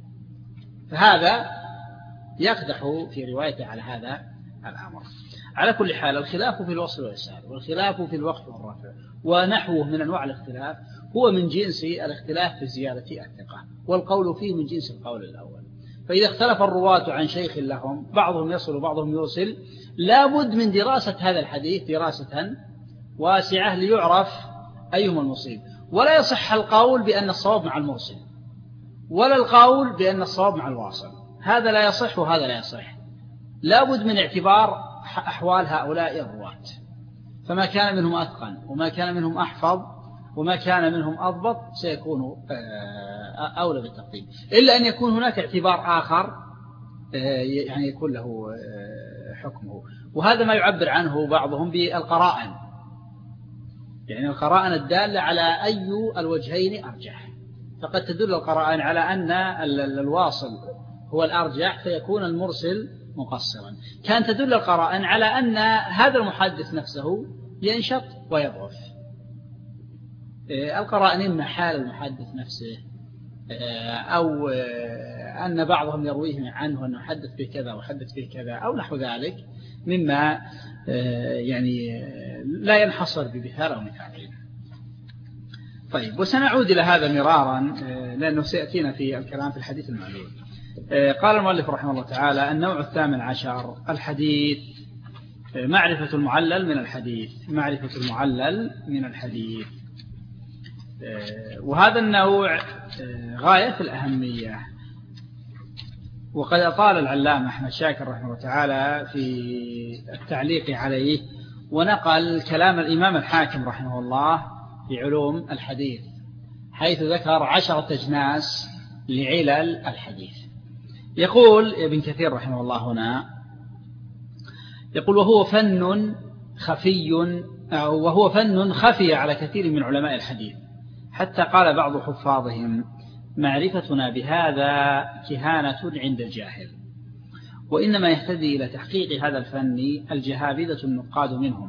فهذا يقدح في روايته على هذا الأمر. على كل حال الخلاف في الوصل والإرسال والخلاف في الوقف والرفع ونحوه من أنواع الاختلاف هو من جنس الاختلاف في زيادة الثقة، والقول فيه من جنس القول الأول. فإذا اختلف الرواة عن شيخ لهم بعضهم يصل وبعضهم يرسل لا بد من دراسة هذا الحديث دراسة واسعة ليعرف أيهما المصيب، ولا يصح القول بأن الصواب مع المرسل ولا القول بأن الصواب مع الواصل، هذا لا يصح وهذا لا يصح، لا بد من اعتبار أحوال هؤلاء الرواة، فما كان منهم أتقن وما كان منهم أحفظ وما كان منهم أضبط سيكون أولى بالتقديم، إلا أن يكون هناك اعتبار آخر يعني يكون له حكمه، وهذا ما يعبر عنه بعضهم بالقرائن، يعني القرائن الدالة على أي الوجهين أرجح، فقد تدل القرائن على أن الواصل هو الأرجح فيكون المرسل مقصرا، كان تدل القرائن على أن هذا المحدث نفسه ينشط ويضعف. القرائن إما حال المحدث نفسه أو أن بعضهم يرويه عنه أنه حدث به كذا وحدث به كذا أو نحو ذلك مما يعني لا ينحصر بمثال أو مثالين. طيب، وسنعود إلى هذا مرارا لأنه سيأتينا في الكلام في الحديث المعلوم. قال المؤلف رحمه الله تعالى: النوع الثامن عشر الحديث معرفة المعلل من الحديث معرفة المعلل من الحديث وهذا النوع غاية في الأهمية، وقد أطال العلامة أحمد شاكر رحمه الله تعالى في التعليق عليه، ونقل كلام الإمام الحاكم رحمه الله في علوم الحديث حيث ذكر عشرة أجناس لعلل الحديث. يقول ابن كثير رحمه الله هنا، يقول: وهو فن خفي وهو فن خفي على كثير من علماء الحديث، حتى قال بعض حفاظهم: معرفتنا بهذا كهانة عند الجاهل، وإنما يهتدي إلى تحقيق هذا الفن الجهابذة النقاد منهم،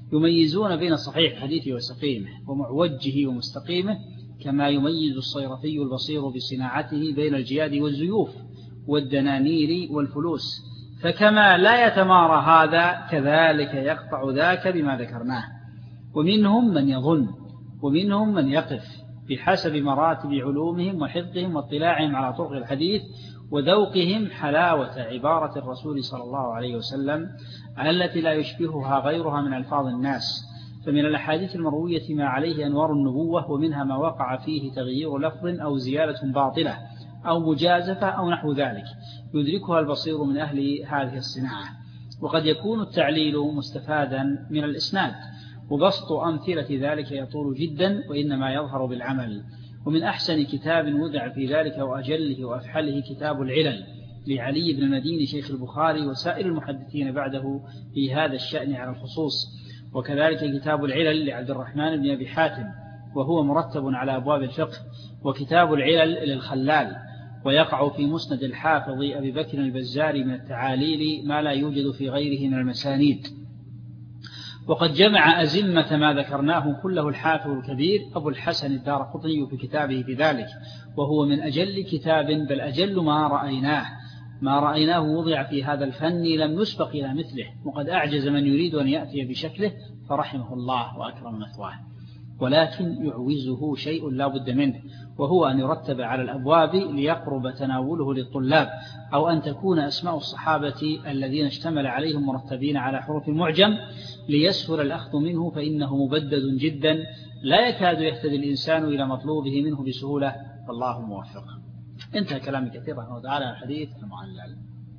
يميزون بين صحيح الحديث وسقيمه ومعوجه ومستقيمه، كما يميز الصيرفي البصير بصناعته بين الجياد والزيوف والدنانير والفلوس، فكما لا يتمارى هذا كذلك يقطع ذاك بما ذكرناه. ومنهم من يظن ومنهم من يقف بحسب مراتب علومهم وحفظهم واطلاعهم على طرق الحديث وذوقهم حلاوة عبارة الرسول صلى الله عليه وسلم التي لا يشبهها غيرها من ألفاظ الناس. فمن الأحاديث المروية ما عليه أنوار النبوة، ومنها ما وقع فيه تغيير لفظ أو زيادة باطلة أو مجازفة أو نحو ذلك يدركها البصير من أهل هذه الصناعة. وقد يكون التعليل مستفادا من الإسناد، وبسط أمثلة ذلك يطول جدا وإنما يظهر بالعمل. ومن أحسن كتاب وضع في ذلك وأجله وأفحله كتاب العلل لعلي بن المديني شيخ البخاري وسائر المحدثين بعده في هذا الشأن على الخصوص. وكذلك كتاب العلل لعبد الرحمن بن أبي حاتم وهو مرتب على أبواب الفقه، وكتاب العلل للخلال، ويقع في مسند الحافظ أبي بكر البزاري من التعاليل ما لا يوجد في غيره من المسانيد. وقد جمع أزمة ما ذكرناه كله الحافظ الكبير أبو الحسن الدارقطني في كتابه بذلك، وهو من أجل كتاب بل أجل ما رأيناه ما رأيناه وضع في هذا الفن لم يسبق إلى مثله، وقد أعجز من يريد أن يأتي بشكله فرحمه الله وأكرم مثواه. ولكن يعوزه شيء لا بد منه، وهو أن يرتب على الأبواب ليقرب تناوله للطلاب، أو أن تكون أسماء الصحابة الذين اشتمل عليهم مرتبين على حروف معجم ليسهل الأخذ منه، فإنه مبدد جدا لا يكاد يهتدي الإنسان إلى مطلوبه منه بسهولة، والله موفق. انتهى كلام كثير رحمه الله تعالى. الحديث المعلل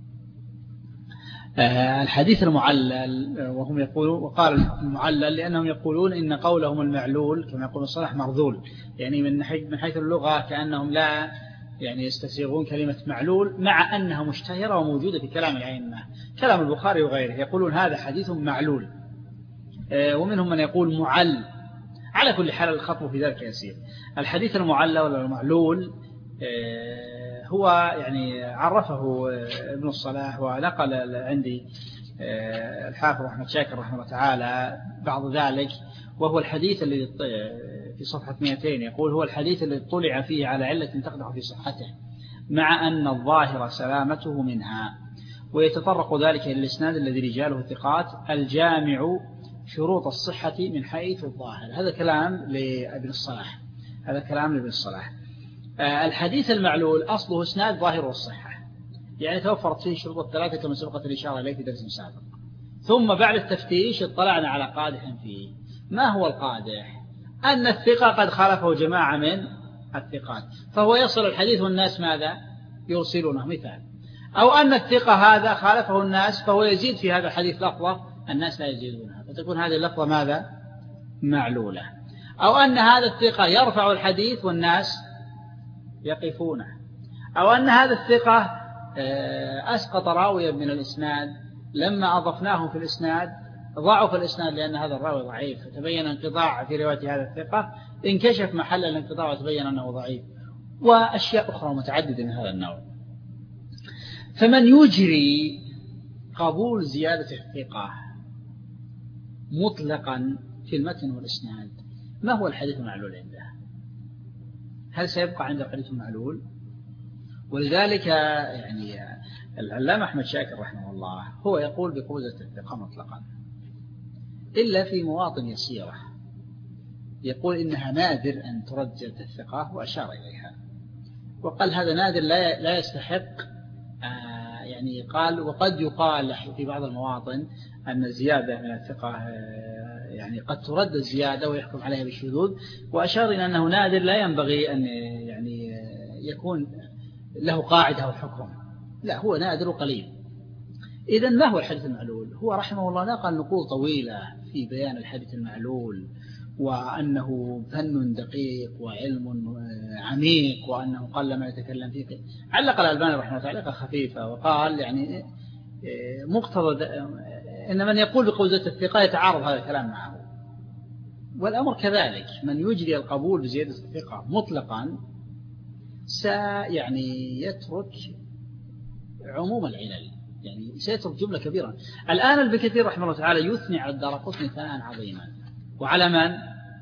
آه الحديث المعلل وهم يقولون، وقال المعلل لأنهم يقولون إن قولهم المعلول كما يقول الصلاح مرذول، يعني من من حيث اللغة كأنهم لا يعني يستسيغون كلمة معلول، مع أنها مشتهرة وموجودة في كلام الأئمة كلام البخاري وغيره، يقولون هذا حديث معلول. آه ومنهم من يقول معل. على كل حال الخطب في ذلك يسير. الحديث المعلل ولا المعلول آه هو يعني عرفه ابن الصلاح ونقل عندي الحافظ أحمد شاكر رحمه الله تعالى بعض ذلك، وهو الحديث الذي في صفحة مئتين يقول هو الحديث الذي طلع فيه على علة تقدح في صحته مع أن الظاهر سلامته منها، ويتطرق ذلك إلى الإسناد الذي رجاله الثقات الجامع شروط الصحة من حيث الظاهر. هذا كلام لابن الصلاح هذا كلام لابن الصلاح. الحديث المعلول أصله إسناد ظاهر الصحة، يعني توفرت فيه شروط الثلاثة كما سبقت الإشارة إليه في درس سابق، ثم بعد التفتيش اطلعنا على قادح فيه. ما هو القادح؟ أن الثقة قد خالفه جماعة من الثقات فهو يصل الحديث والناس ماذا؟ يرسلونه، مثال. أو أن الثقة هذا خالفه الناس فهو يزيد في هذا الحديث لفظة الناس لا يزيدونها، فتكون هذه اللفظة ماذا؟ معلولة. أو أن هذا الثقة يرفع الحديث والناس يقفونه، أو أن هذا الثقة أسقط راويا من الإسناد لما أضفناه في الإسناد ضعف الإسناد لأن هذا الراوي ضعيف فتبين انقطاع في رواية هذا الثقة، انكشف محل الانقطاع وتبين أنه ضعيف، وأشياء أخرى متعددة من هذا النوع. فمن يجري قبول زيادة الثقة مطلقا في المتن والإسناد، ما هو الحديث المعلول عنده؟ هل سيبقى عند الحديث المعلول؟ ولذلك يعني العلامة أحمد شاكر رحمه الله هو يقول بقوزة الثقة مطلقا إلا في مواطن يسيرة، يقول إنها نادر أن ترد زيادة الثقة وأشار إليها، وقال هذا نادر لا لا يستحق آه يعني قال وقد يقال في بعض المواطن أن الزيادة من الثقة آه يعني قد ترد الزيادة ويحكم عليها بالشذوذ، وأشار إلى أنه نادر لا ينبغي أن يعني يكون له قاعدة وحكم، لا هو نادر وقليل. إذن ما هو الحديث المعلول؟ هو رحمه الله نقل نقول طويلة في بيان الحديث المعلول، وأنه فن دقيق وعلم عميق وأنه قل ما يتكلم فيه. علق الألباني رحمه الله تعالى خفيفة وقال يعني مقتضى إن من يقول بقوزة الثقة يتعارض هذا الكلام معه، والأمر كذلك. من يجري القبول بزيادة الثقة مطلقا سيعني يترك عموم العلل، يعني سيترك جملة كبيرة. الآن ابن كثير رحمه الله تعالى يثني على الدارقطني ثناء عظيما، وعلى من؟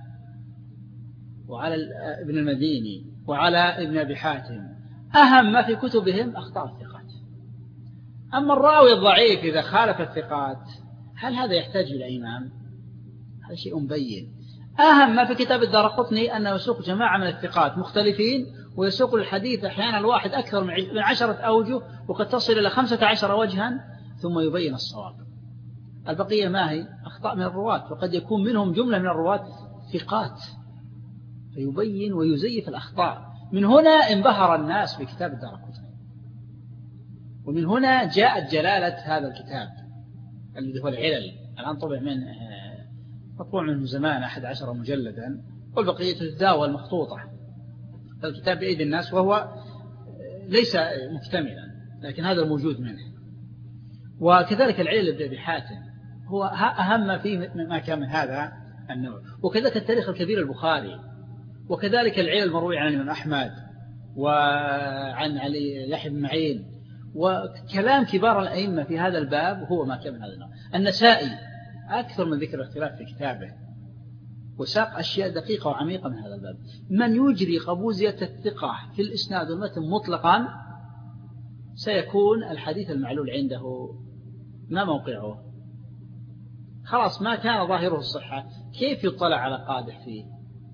وعلى ابن المديني وعلى ابن أبي حاتم، أهم ما في كتبهم أخطاء الثقات. أما الراوي الضعيف إذا خالف الثقات هل هذا يحتاج إلى إمام؟ هذا شيء مبين. أهم ما في كتاب الدارقطني أنه يسوق جماعة من الثقات مختلفين، ويسوق الحديث أحيانا الواحد أكثر من عشرة أوجه، وقد تصل إلى خمسة عشر وجها، ثم يبين الصواب. البقية ما هي؟ أخطاء من الرواة، وقد يكون منهم جملة من الرواة ثقات، فيبين ويزيف الأخطاء. من هنا انبهر الناس بكتاب الدارقطني، ومن هنا جاءت جلالة هذا الكتاب الذي هو العلل. الآن طبع من مطبوع منه زمان أحد عشر مجلدا، والبقية تتداول مخطوطة. الكتاب بأيدي الناس وهو ليس مكتملا، لكن هذا الموجود منه. وكذلك العلل لابن أبي حاتم هو أهم فيه ما كان من هذا النوع. وكذلك التاريخ الكبير البخاري، وكذلك العلل المروي عن الإمام أحمد وعن علي يحيى بن معين، وكلام كبار الأئمة في هذا الباب هو ما كان من هذا النوع. النسائي أكثر من ذكر الاختلاف في كتابه، وساق أشياء دقيقة وعميقة من هذا الباب. من يجري قبوزية الثقة في الإسناد والمتن مطلقا سيكون الحديث المعلول عنده ما موقعه، خلاص ما كان ظاهره الصحة، كيف يطلع على قادح فيه؟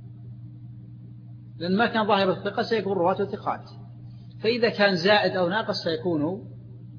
لأن ما كان ظاهر الثقة سيكون رواته ثقات، فإذا كان زائد أو ناقص سيكون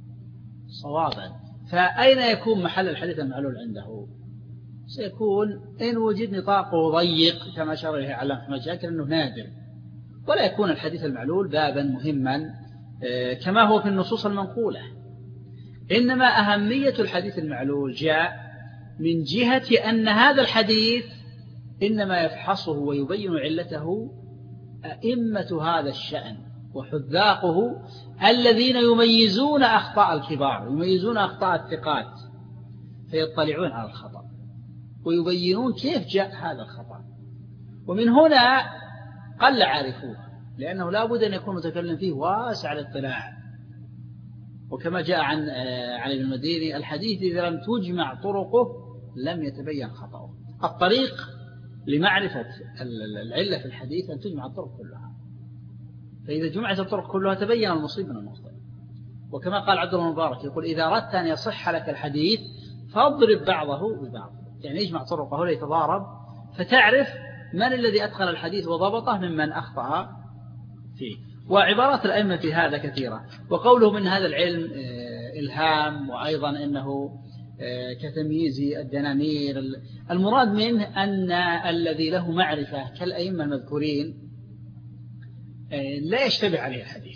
صوابا. فأين يكون محل الحديث المعلول عنده؟ سيكون إن وجد نطاقه ضيق كما أشار إليه علام أحمد شاكر أنه نادر، ولا يكون الحديث المعلول بابا مهما كما هو في النصوص المنقولة. إنما أهمية الحديث المعلول جاء من جهة أن هذا الحديث إنما يفحصه ويبين علته أئمة هذا الشأن وحذاقه الذين يميزون أخطاء الكبار، يميزون أخطاء الثقات، فيطلعون على الخطأ ويبينون كيف جاء هذا الخطأ. ومن هنا قل عارفوه، لأنه لا بد أن يكون متكلم فيه واسع الاطلاع. وكما جاء عن علي بن المديني: الحديث إذا لم تجمع طرقه لم يتبين خطأه. الطريق لمعرفة العلة في الحديث أن تجمع الطرق كلها، فإذا جمعت الطرق كلها تبين المصيب من المخطئ. وكما قال عبد الله المبارك يقول: إذا أردت أن يصح لك الحديث فاضرب بعضه ببعض، يعني يجمع طرقه ليتضارب فتعرف من الذي أدخل الحديث وضبطه ممن أخطأ فيه. وعبارات الأئمة في هذا كثيرة. وقوله من هذا العلم إلهام، وأيضا أنه كتمييز الدنانير، المراد منه أن الذي له معرفة كالأئمة المذكورين لا يشتبه عليه الحديث،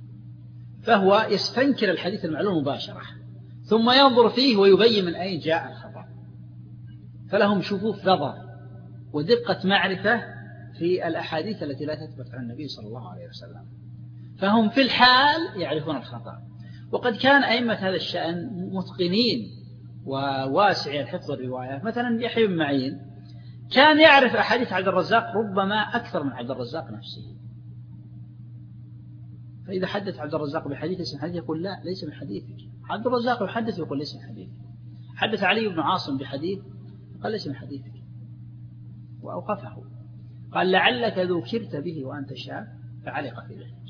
فهو يستنكر الحديث المعلوم مباشرة ثم ينظر فيه ويبين من أين جاء الخطأ. فلهم شفوف نظر ودقة معرفة في الأحاديث التي لا تثبت عن النبي صلى الله عليه وسلم، فهم في الحال يعرفون الخطأ. وقد كان أئمة هذا الشأن متقنين وواسعي الحفظ الرواية. مثلا يحيى بن معين كان يعرف أحاديث عبد الرزاق ربما أكثر من عبد الرزاق نفسه، فإذا حدث عبد الرزاق بحديث اسم حديث يقول: لا، ليس من حديثك. عبد الرزاق يحدث يقول: ليس من حديثك. حدث علي بن عاصم بحديث قال: ليس من حديثك، وأوقفه. قال: لعلك ذكرت به وأنت شاب فعلق في ذلك.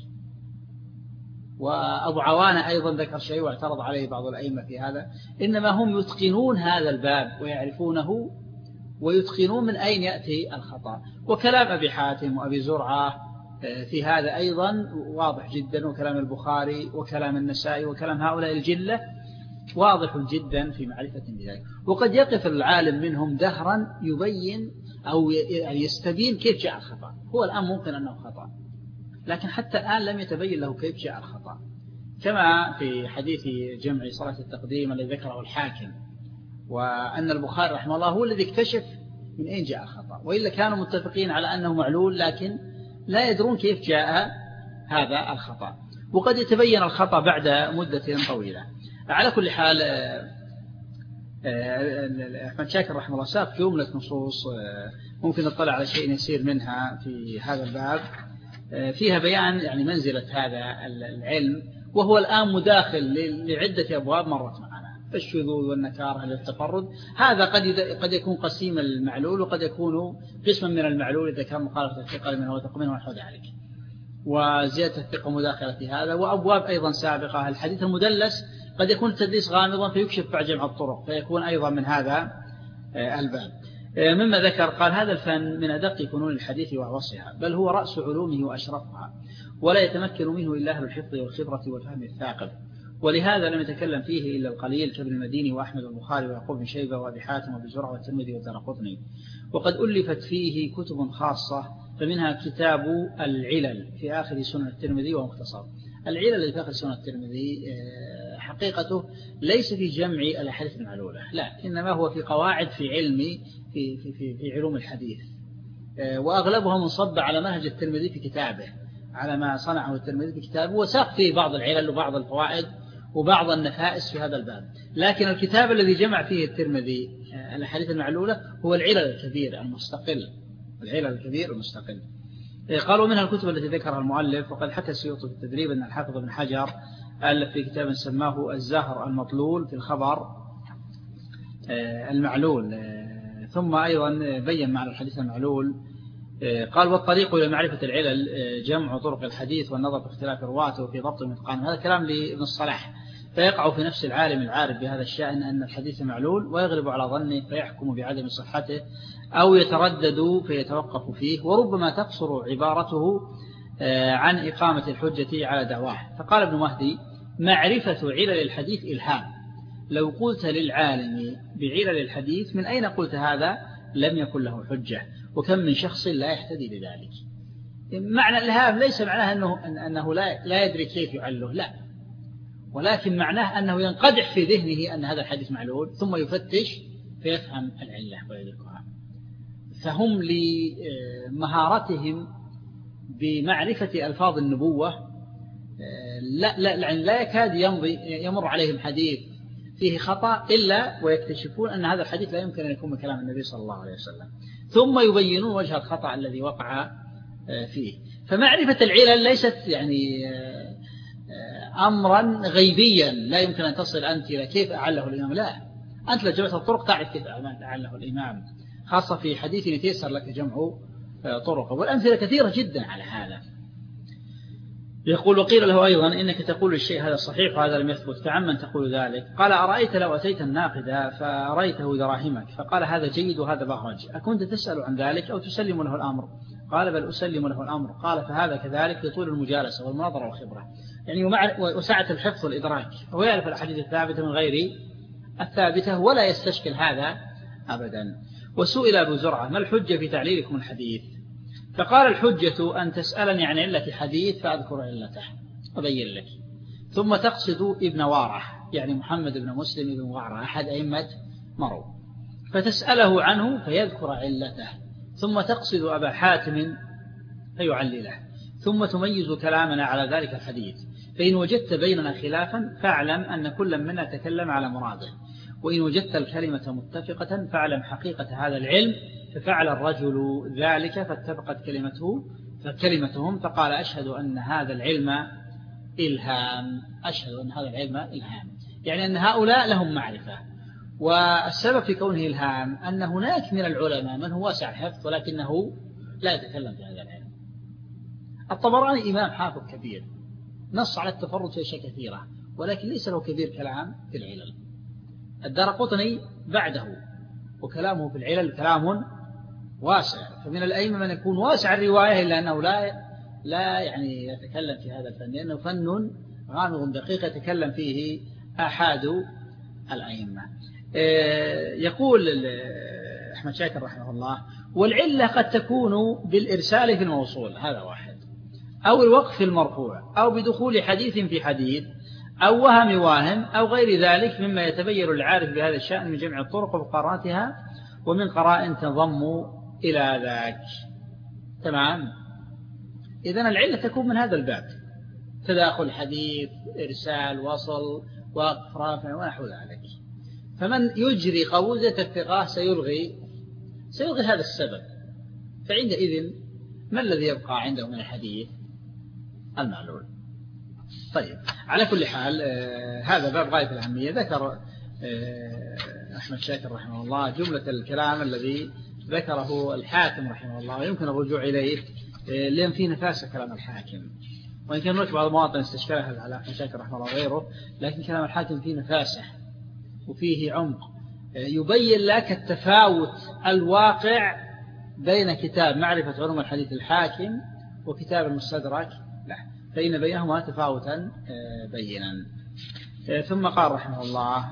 وأبو عوانة أيضا ذكر شيء واعترض عليه بعض الأئمة في هذا. إنما هم يتقنون هذا الباب ويعرفونه ويتقنون من أين يأتي الخطأ. وكلام أبي حاتم وأبي زرعة في هذا أيضا واضح جدا، وكلام البخاري وكلام النسائي وكلام هؤلاء الجلة واضح جدا في معرفة بذلك. وقد يقف العالم منهم دهرا يبين أو يستبين كيف جاء الخطأ. هو الآن ممكن أنه خطأ، لكن حتى الآن لم يتبين له كيف جاء الخطأ، كما في حديث جمع صلاة التقديم الذي ذكره الحاكم، وأن البخاري رحمه الله هو الذي اكتشف من أين جاء الخطأ، وإلا كانوا متفقين على أنه معلول لكن لا يدرون كيف جاء هذا الخطأ. وقد يتبين الخطأ بعد مدة طويلة. على كل حال أحمد شاكر رحمه الله ساق جملة نصوص ممكن نطلع على شيء يسير منها في هذا الباب، فيها بيان يعني منزلة هذا العلم وهو الآن مداخل لعدة أبواب مرت معنا، الشذوذ والنكارة للتفرد، هذا قد قد يكون قسيم المعلول، وقد يكون قسما من المعلول إذا كان مخالفة الثقة منه وثق منه ونحو ذلك، وزيادة الثقة مداخلة في هذا. وأبواب أيضا سابقة، الحديث المدلس قد يكون التدليس غامضا فيكشف بعد جمع الطرق، فيكون أيضا من هذا الباب. مما ذكر قال هذا الفن من أدق فنون الحديث وأوصها، بل هو رأس علومه وأشرفها، ولا يتمكن منه إلا أهل الحفظ والخبرة والفهم الثاقب، ولهذا لم يتكلم فيه إلا القليل كابن المديني وأحمد والبخاري ويعقوب بن شيبة وأبي حاتم وأبي زرعة والترمذي والدارقطني. وقد ألفت فيه كتب خاصة، فمنها كتاب العلل في آخر سنن الترمذي ومختصر. العلل اللي في آخر سنن الترمذي حقيقته ليس في جمع الأحاديث المعلولة، لا، إنما هو في قواعد في علم في, في, في, في علوم الحديث، وأغلبها منصب على منهج الترمذي في كتابه، على ما صنعه الترمذي في كتابه، وساق فيه بعض العلل وبعض الفوائد وبعض النفائس في هذا الباب. لكن الكتاب الذي جمع فيه الترمذي الأحاديث المعلولة هو العلل الكبير المستقل، العلل الكبير المستقل. قالوا منها الكتب التي ذكرها المؤلف. وقد حكى السيوطي في التدريب أن الحافظ بن حجر ألف في كتاب سماه الزهر المطلول في الخبر المعلول، ثم أيضا بين معنى الحديث المعلول. قال والطريق إلى معرفة العلل جمع طرق الحديث والنظر في اختلاف رواته وفي ضبط المتقان. هذا كلام لابن الصلاح. فيقع في نفس العالم العارف بهذا الشأن أن الحديث معلول، ويغلب على ظنه فيحكم بعدم صحته، أو يتردد فيتوقف فيه، وربما تقصر عبارته عن إقامة الحجة على دعواه. فقال ابن مهدي معرفة علل الحديث إلهام، لو قلت للعالم بعلل الحديث من أين قلت هذا لم يكن له حجة، وكم من شخص لا يحتدي لذلك. معنى الإلهام ليس معناه أنه, أنه لا, لا يدري كيف يعله، لا، ولكن معناه أنه ينقدح في ذهنه أن هذا الحديث معلول، ثم يفتش فيفهم العلة ويدركها. فهم لمهارتهم بمعرفة ألفاظ النبوة لا, لا, لا يكاد يمضي يمر عليهم حديث فيه خطأ إلا ويكتشفون أن هذا الحديث لا يمكن أن يكون من كلام النبي صلى الله عليه وسلم، ثم يبينون وجه الخطأ الذي وقع فيه. فمعرفة العلل ليست يعني أمرا غيبيا لا يمكن أن تصل أنت إلى كيف أعله الإمام، لا، أنت لو جمعت الطرق تعرف كيف أعله الإمام، خاصة في حديث يتيسر لك جمع طرقه، والأمثلة كثيرة جدا على هذا. يقول وقيل له أيضا إنك تقول الشيء هذا صحيح وهذا لم يثبت، فعمن تقول ذلك؟ قال أرأيت لو أتيت الناقد فأريته دراهمك فقال هذا جيد وهذا بهرج، أكنت تسأل عن ذلك أو تسلم له الأمر؟ قال بل أسلم له الأمر. قال فهذا كذلك لطول المجالسة والمناظرة والخبرة، يعني وسعة الحفظ والإدراك، هو يعرف الأحاديث الثابتة من غير الثابتة ولا يستشكل هذا أبدا. وسئل أبو زرعة ما الحجة في تعليلكم الحديث؟ فقال الحجة أن تسألني عن علة حديث فأذكر علته أبين لك، ثم تقصد ابن وارع يعني محمد بن مسلم بن وارع أحد أئمة مرو، فتسأله عنه فيذكر علته، ثم تقصد أبا حاتم فيعلله، ثم تميز كلامنا على ذلك الحديث، فإن وجدت بيننا خلافا فاعلم أن كل منا تكلم على مراده، وإن وجدت الكلمة متفقة فاعلم حقيقة هذا العلم. ففعل الرجل ذلك فاتفقت كلمته فكلمتهم، فقال أشهد أن هذا العلم إلهام، أشهد أن هذا العلم إلهام، يعني أن هؤلاء لهم معرفة. والسبب في كونه إلهام أن هناك من العلماء من هو واسع الحفظ ولكنه لا يتكلم في هذا العلم. الطبراني إمام حافظ كبير نص على التفرد في أشياء كثيرة، ولكن ليس له كبير كلام في العلل. الدارقطني بعده وكلامه في العلل كلام واسع، فمن الأئمة من يكون واسع الرواية إلا أنه لا لا يعني يتكلم في هذا الفن، لأنه فن غامض دقيق يتكلم فيه أحد الأئمة. يقول أحمد شاكر رحمه الله والعلة قد تكون بالإرسال في الموصول، هذا واحد، أو الوقف المرفوع، أو بدخول حديث في حديث، أو وهم واهم، أو غير ذلك مما يتبين العارف بهذا الشأن من جمع الطرق ومقارنتها ومن قرائن تنضم إلى ذاك. تمام. إذن العلة تكون من هذا الباب، تداخل حديث، إرسال، وصل، وقف، رافع ونحو ذلك. فمن يجري قوزة الثقة سيلغي سيلغي هذا السبب، فعندئذ ما الذي يبقى عنده من الحديث؟ المعلول. طيب، على كل حال آه هذا باب غاية الأهمية. ذكر آه أحمد شاكر رحمه الله جملة الكلام الذي ذكره الحاكم رحمه الله، ويمكن الرجوع إليه آه لأن فيه نفاسة كلام الحاكم، وإن كان هناك بعض المواطن استشكالها على أحمد شاكر رحمه الله وغيره، لكن كلام الحاكم فيه نفاسة وفيه عمق، آه يبين لك التفاوت الواقع بين كتاب معرفة علوم الحديث الحاكم وكتاب المستدرك له، فإن بينهما تفاوتا بينا. ثم قال رحمه الله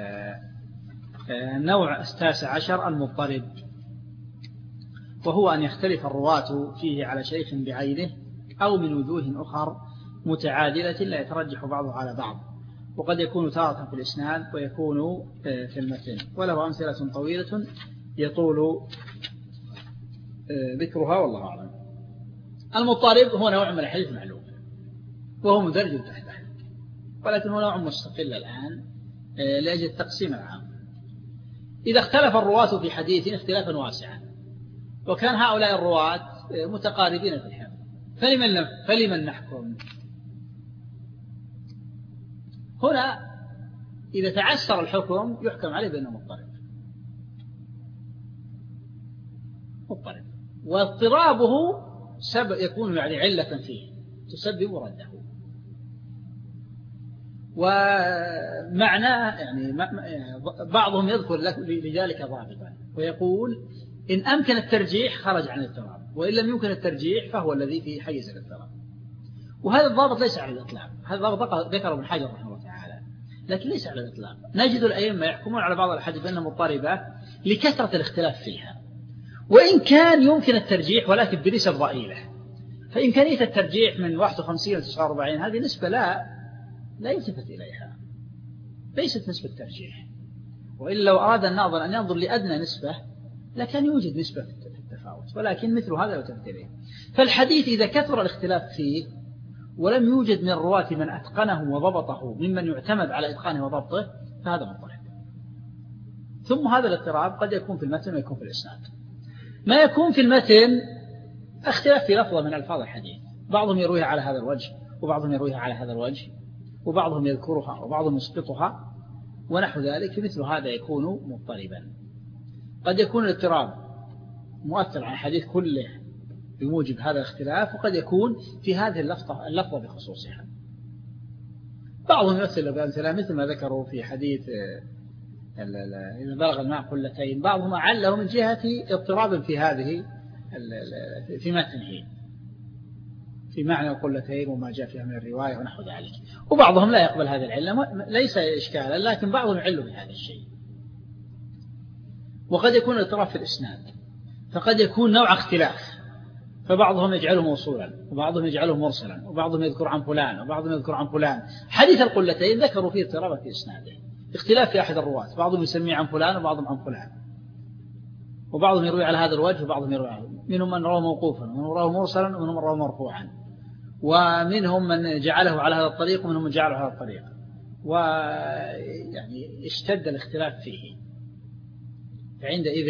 النوع التاسع عشر المضطرب، وهو أن يختلف الرواة فيه على شيخ بعينه أو من وجوه أخر متعادلة لا يترجح بعضها على بعض، وقد يكون تارة في الإسناد ويكون في المتن، وله أمثلة طويلة يطول ذكرها والله أعلم. المضطرب هو نوع من الحديث معلوم وهو مدرج تحته، ولكن هو نوع مستقل الآن لأجل التقسيم العام. إذا اختلف الرواة في حديث اختلافا واسعا وكان هؤلاء الرواة متقاربين في الحفظ، فلمن, فلمن نحكم؟ هنا إذا تعسر الحكم يحكم عليه بأنه مضطرب مضطرب واضطرابه سبب يكون يعني علة فيه تسبب رده. ومعناه يعني بعضهم يذكر لذلك ضابطا ويقول إن أمكن الترجيح خرج عن الاضطراب، وإن لم يمكن الترجيح فهو الذي في حيز الاضطراب. وهذا الضابط ليس على الإطلاق، هذا الضابط ذكره ابن حجر رحمه الله تعالى، لكن ليس على الإطلاق. نجد الأئمة يحكمون على بعض الأحاديث بأنها مضطربة لكثرة الاختلاف فيها، وإن كان يمكن الترجيح ولكن بنسب ضئيلة. فإمكانية الترجيح من واحد وخمسين إلى تسعة وأربعين هذه نسبة لا لا يلتفت إليها، ليست نسبة ترجيح. وإلا لو أراد الناظر أن ينظر لأدنى نسبة لكان يوجد نسبة في التفاوت، ولكن مثل هذا لا يلتفت إليه. فالحديث إذا كثر الاختلاف فيه ولم يوجد من الرواة من أتقنه وضبطه ممن يعتمد على إتقانه وضبطه فهذا مضطرب. ثم هذا الاضطراب قد يكون في المتن ويكون في الإسناد. ما يكون في المتن اختلاف في لفظة من ألفاظ الحديث، بعضهم يرويها على هذا الوجه وبعضهم يرويها على هذا الوجه وبعضهم يذكرها وبعضهم يسقطها ونحو ذلك، فمثل هذا يكون مضطربا. قد يكون الاضطراب مؤثر على الحديث كله بموجب هذا الاختلاف، وقد يكون في هذه اللفظة, اللفظة بخصوصها. بعضهم يمثل بأمثلة مثل ما ذكروا في حديث إذا بلغ الماء قلتين، بعضهم أعله من جهة اضطراب في هذه في متنه في معنى القلتين وما جاء فيها من الرواية ونحو ذلك. وبعضهم لا يقبل هذه العلة، ليس إشكالا، لكن بعضهم يعل بهذا الشيء. وقد يكون الاضطراب في الإسناد، فقد يكون نوع اختلاف، فبعضهم يجعله موصولا وبعضهم يجعله مرسلا وبعضهم يذكر عن فلان وبعضهم يذكر عن فلان. حديث القلتين ذكروا فيه اضطرابا في إسناده، اختلاف في أحد الرواة، بعضهم يسميه عن فلان وبعضهم عن فلان، وبعضهم يروي على هذا الوجه وبعضهم يروي على، منهم من رواه موقوفا ومنهم رواه مرسلا ومنهم من رواه مرفوعا، ومنهم من جعله على هذا الطريق ومنهم من جعله على هذا الطريق، ويعني اشتد الاختلاف فيه. فعندئذ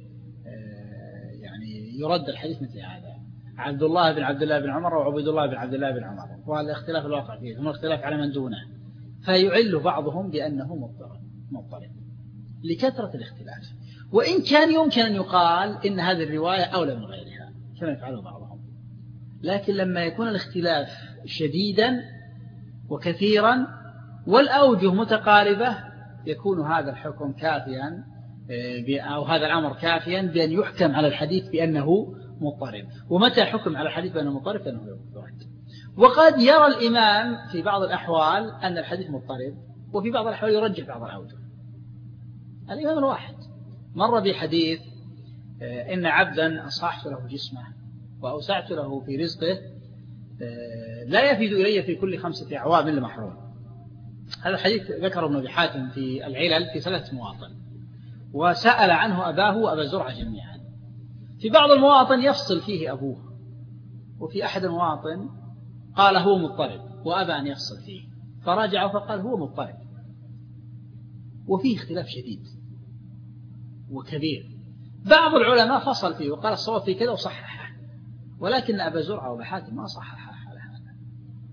يعني يرد الحديث مثل هذا، عبد الله بن عبد الله بن عمر وعبيد الله بن عبد الله بن عمر، وهذا الاختلاف الواقع فيه ثم الاختلاف على من دونه، فيعل بعضهم بأنه مضطرب مضطرب لكثرة الاختلاف. وإن كان يمكن أن يقال إن هذه الرواية أولى من غيرها كما يفعله بعضهم، لكن لما يكون الاختلاف شديدا وكثيرا والأوجه متقاربة يكون هذا الحكم كافيا أو هذا الأمر كافيا بأن يحكم على الحديث بأنه مضطرب. ومتى حكم على الحديث بأنه مضطرب فإنه يرد. وقد يرى الإمام في بعض الأحوال أن الحديث مضطرب، وفي بعض الأحوال يرجح بعض الأوجه. الإمام الواحد مر بحديث إن عبدا أصحت له جسمه وأوسعت له في رزقه لا يفيد إلي في كل خمسة أعوام إلا محروم. هذا الحديث ذكره ابن أبي حاتم في العلل في ثلاثة مواطن، وسأل عنه أباه وأبا زرعة جميعا. في بعض المواطن يفصل فيه أبوه، وفي أحد المواطن قال هو مضطرب وأبى أن يفصل فيه، فراجع فقال هو مضطرب. وفيه اختلاف شديد وكبير. بعض العلماء فصل فيه وقال الصواب في كذا وصححه، ولكن أبا زرعة وأبا حاتم ما صححه على هذا.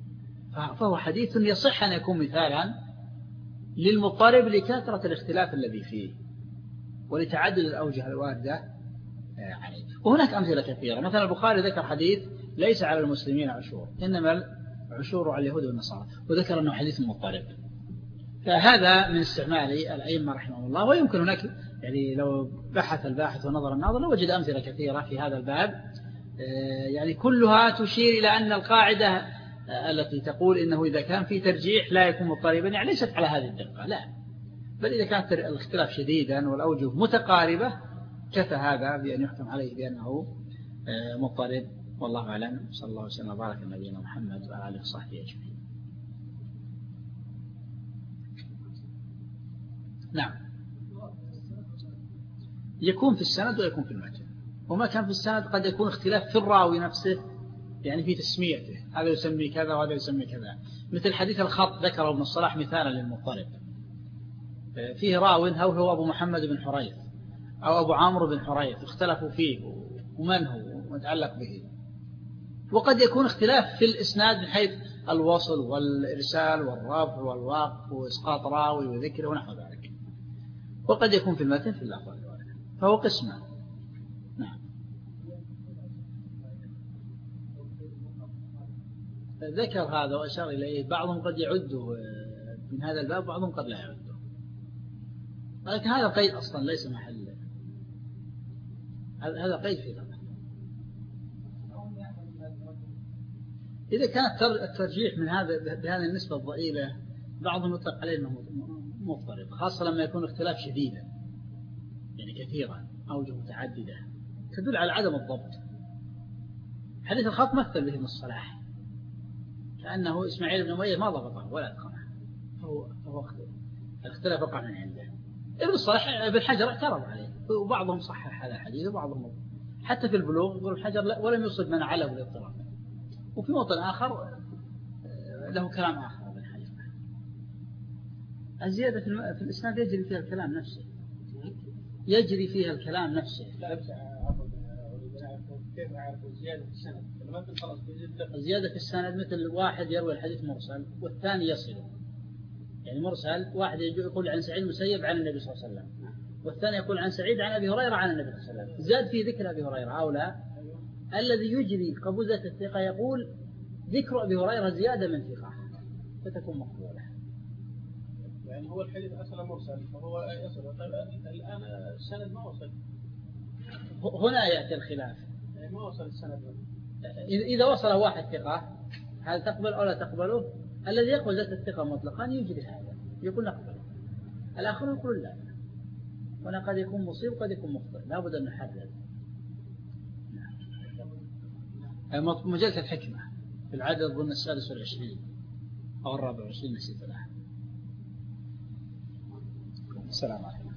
فهو حديث يصح أن يكون مثالا للمضطرب لكثرة الاختلاف الذي فيه ولتعدد الأوجه الواردة عليه. وهناك أمثلة كثيرة. مثلا البخاري ذكر حديث ليس على المسلمين عشور إنما العشور على اليهود والنصارى، وذكر أنه حديث مضطرب. فهذا من استعمال الأئمة رحمه الله. ويمكن هناك يعني لو بحث الباحث ونظر الناظر لوجد أمثلة كثيرة في هذا الباب، يعني كلها تشير إلى أن القاعدة التي تقول إنه إذا كان في ترجيح لا يكون مضطربا يعني ليست على هذه الدقة، لا، بل إذا كانت الاختلاف شديدا والأوجه متقاربة كفى هذا بأن يحكم عليه بأنه مضطرب. والله أعلم. صلى الله وسلم وبارك على نبينا محمد وعلى آله وصحبه أجمعين. نعم، يكون في السند ويكون في المتن. وما كان في السند قد يكون اختلاف في الراوي نفسه، يعني في تسميته، هذا يسمي كذا وهذا يسمي كذا. مثل حديث الخط ذكره ابن الصلاح مثالا للمضطرب، فيه راو هو هو أبو محمد بن حريث أو أبو عمرو بن حريث، اختلفوا فيه ومن هو ومتعلق به. وقد يكون اختلاف في الإسناد من حيث الوصل والإرسال والرفع والوقف وإسقاط راوي وذكره ونحو ذلك. وقد يكون في المتن في اللفظ، فهو قسمه. نعم. ذكر هذا وأشار إليه. بعضهم قد يعده من هذا الباب، بعضهم قد لا يعده، لكن هذا قيد أصلا ليس محل، هذا قيد في ذلك. إذا كانت الترجيح من هذا بهذه النسبة الضئيلة بعضهم يطلق عليه أنه مضطرب، خاصة لما يكون اختلاف شديدا يعني كثيرا أوجه متعددة تدل على عدم الضبط. حديث الخط مثل به ابن الصلاح كأنه إسماعيل بن أمية ما ضبطه ولا أتقنه، فهو فهو اختلاف وقع من عنده. ابن الصلاح ابن حجر اعترض عليه، وبعضهم صحح هذا الحديث وبعضهم حتى في البلوغ يقول الحجر ولم يصب من عله بالاضطراب. وفي موطن آخر له كلام آخر ابن حجر. الزيادة في الإسناد يجري فيها الكلام نفسه، يجري فيها الكلام نفسه. كيف أعرف الزيادة في السند؟ الزيادة في السند مثل واحد يروي الحديث مرسل والثاني يصله. يعني مرسل واحد يقول عن سعيد المسيب عن النبي صلى الله عليه وسلم، والثاني يقول عن سعيد عن أبي هريرة عن النبي صلى الله عليه وسلم، زاد في ذكر أبي هريرة أو لا. الذي يجري قبوزة الثقة يقول ذكر أبي هريرة زيادة من ثقة فتكون مقبولة. يعني هو الحديث أصلا مرسل فهو يصل. طيب الآن السند ما وصل، هنا يأتي الخلاف. يعني ما وصل السند. إذا وصل واحد ثقة هل تقبل أو لا تقبله؟ الذي يقبل ذات الثقة مطلقا يجري هذا يقول نقبله، الآخر يقول لا. هنا قد يكون مصيب قد يكون مخطئ، لا بد أن نحدد. مجلة الحكمة في العدد أظن السادس والعشرين أو الرابع والعشرين نسيت الآن. السلام عليكم.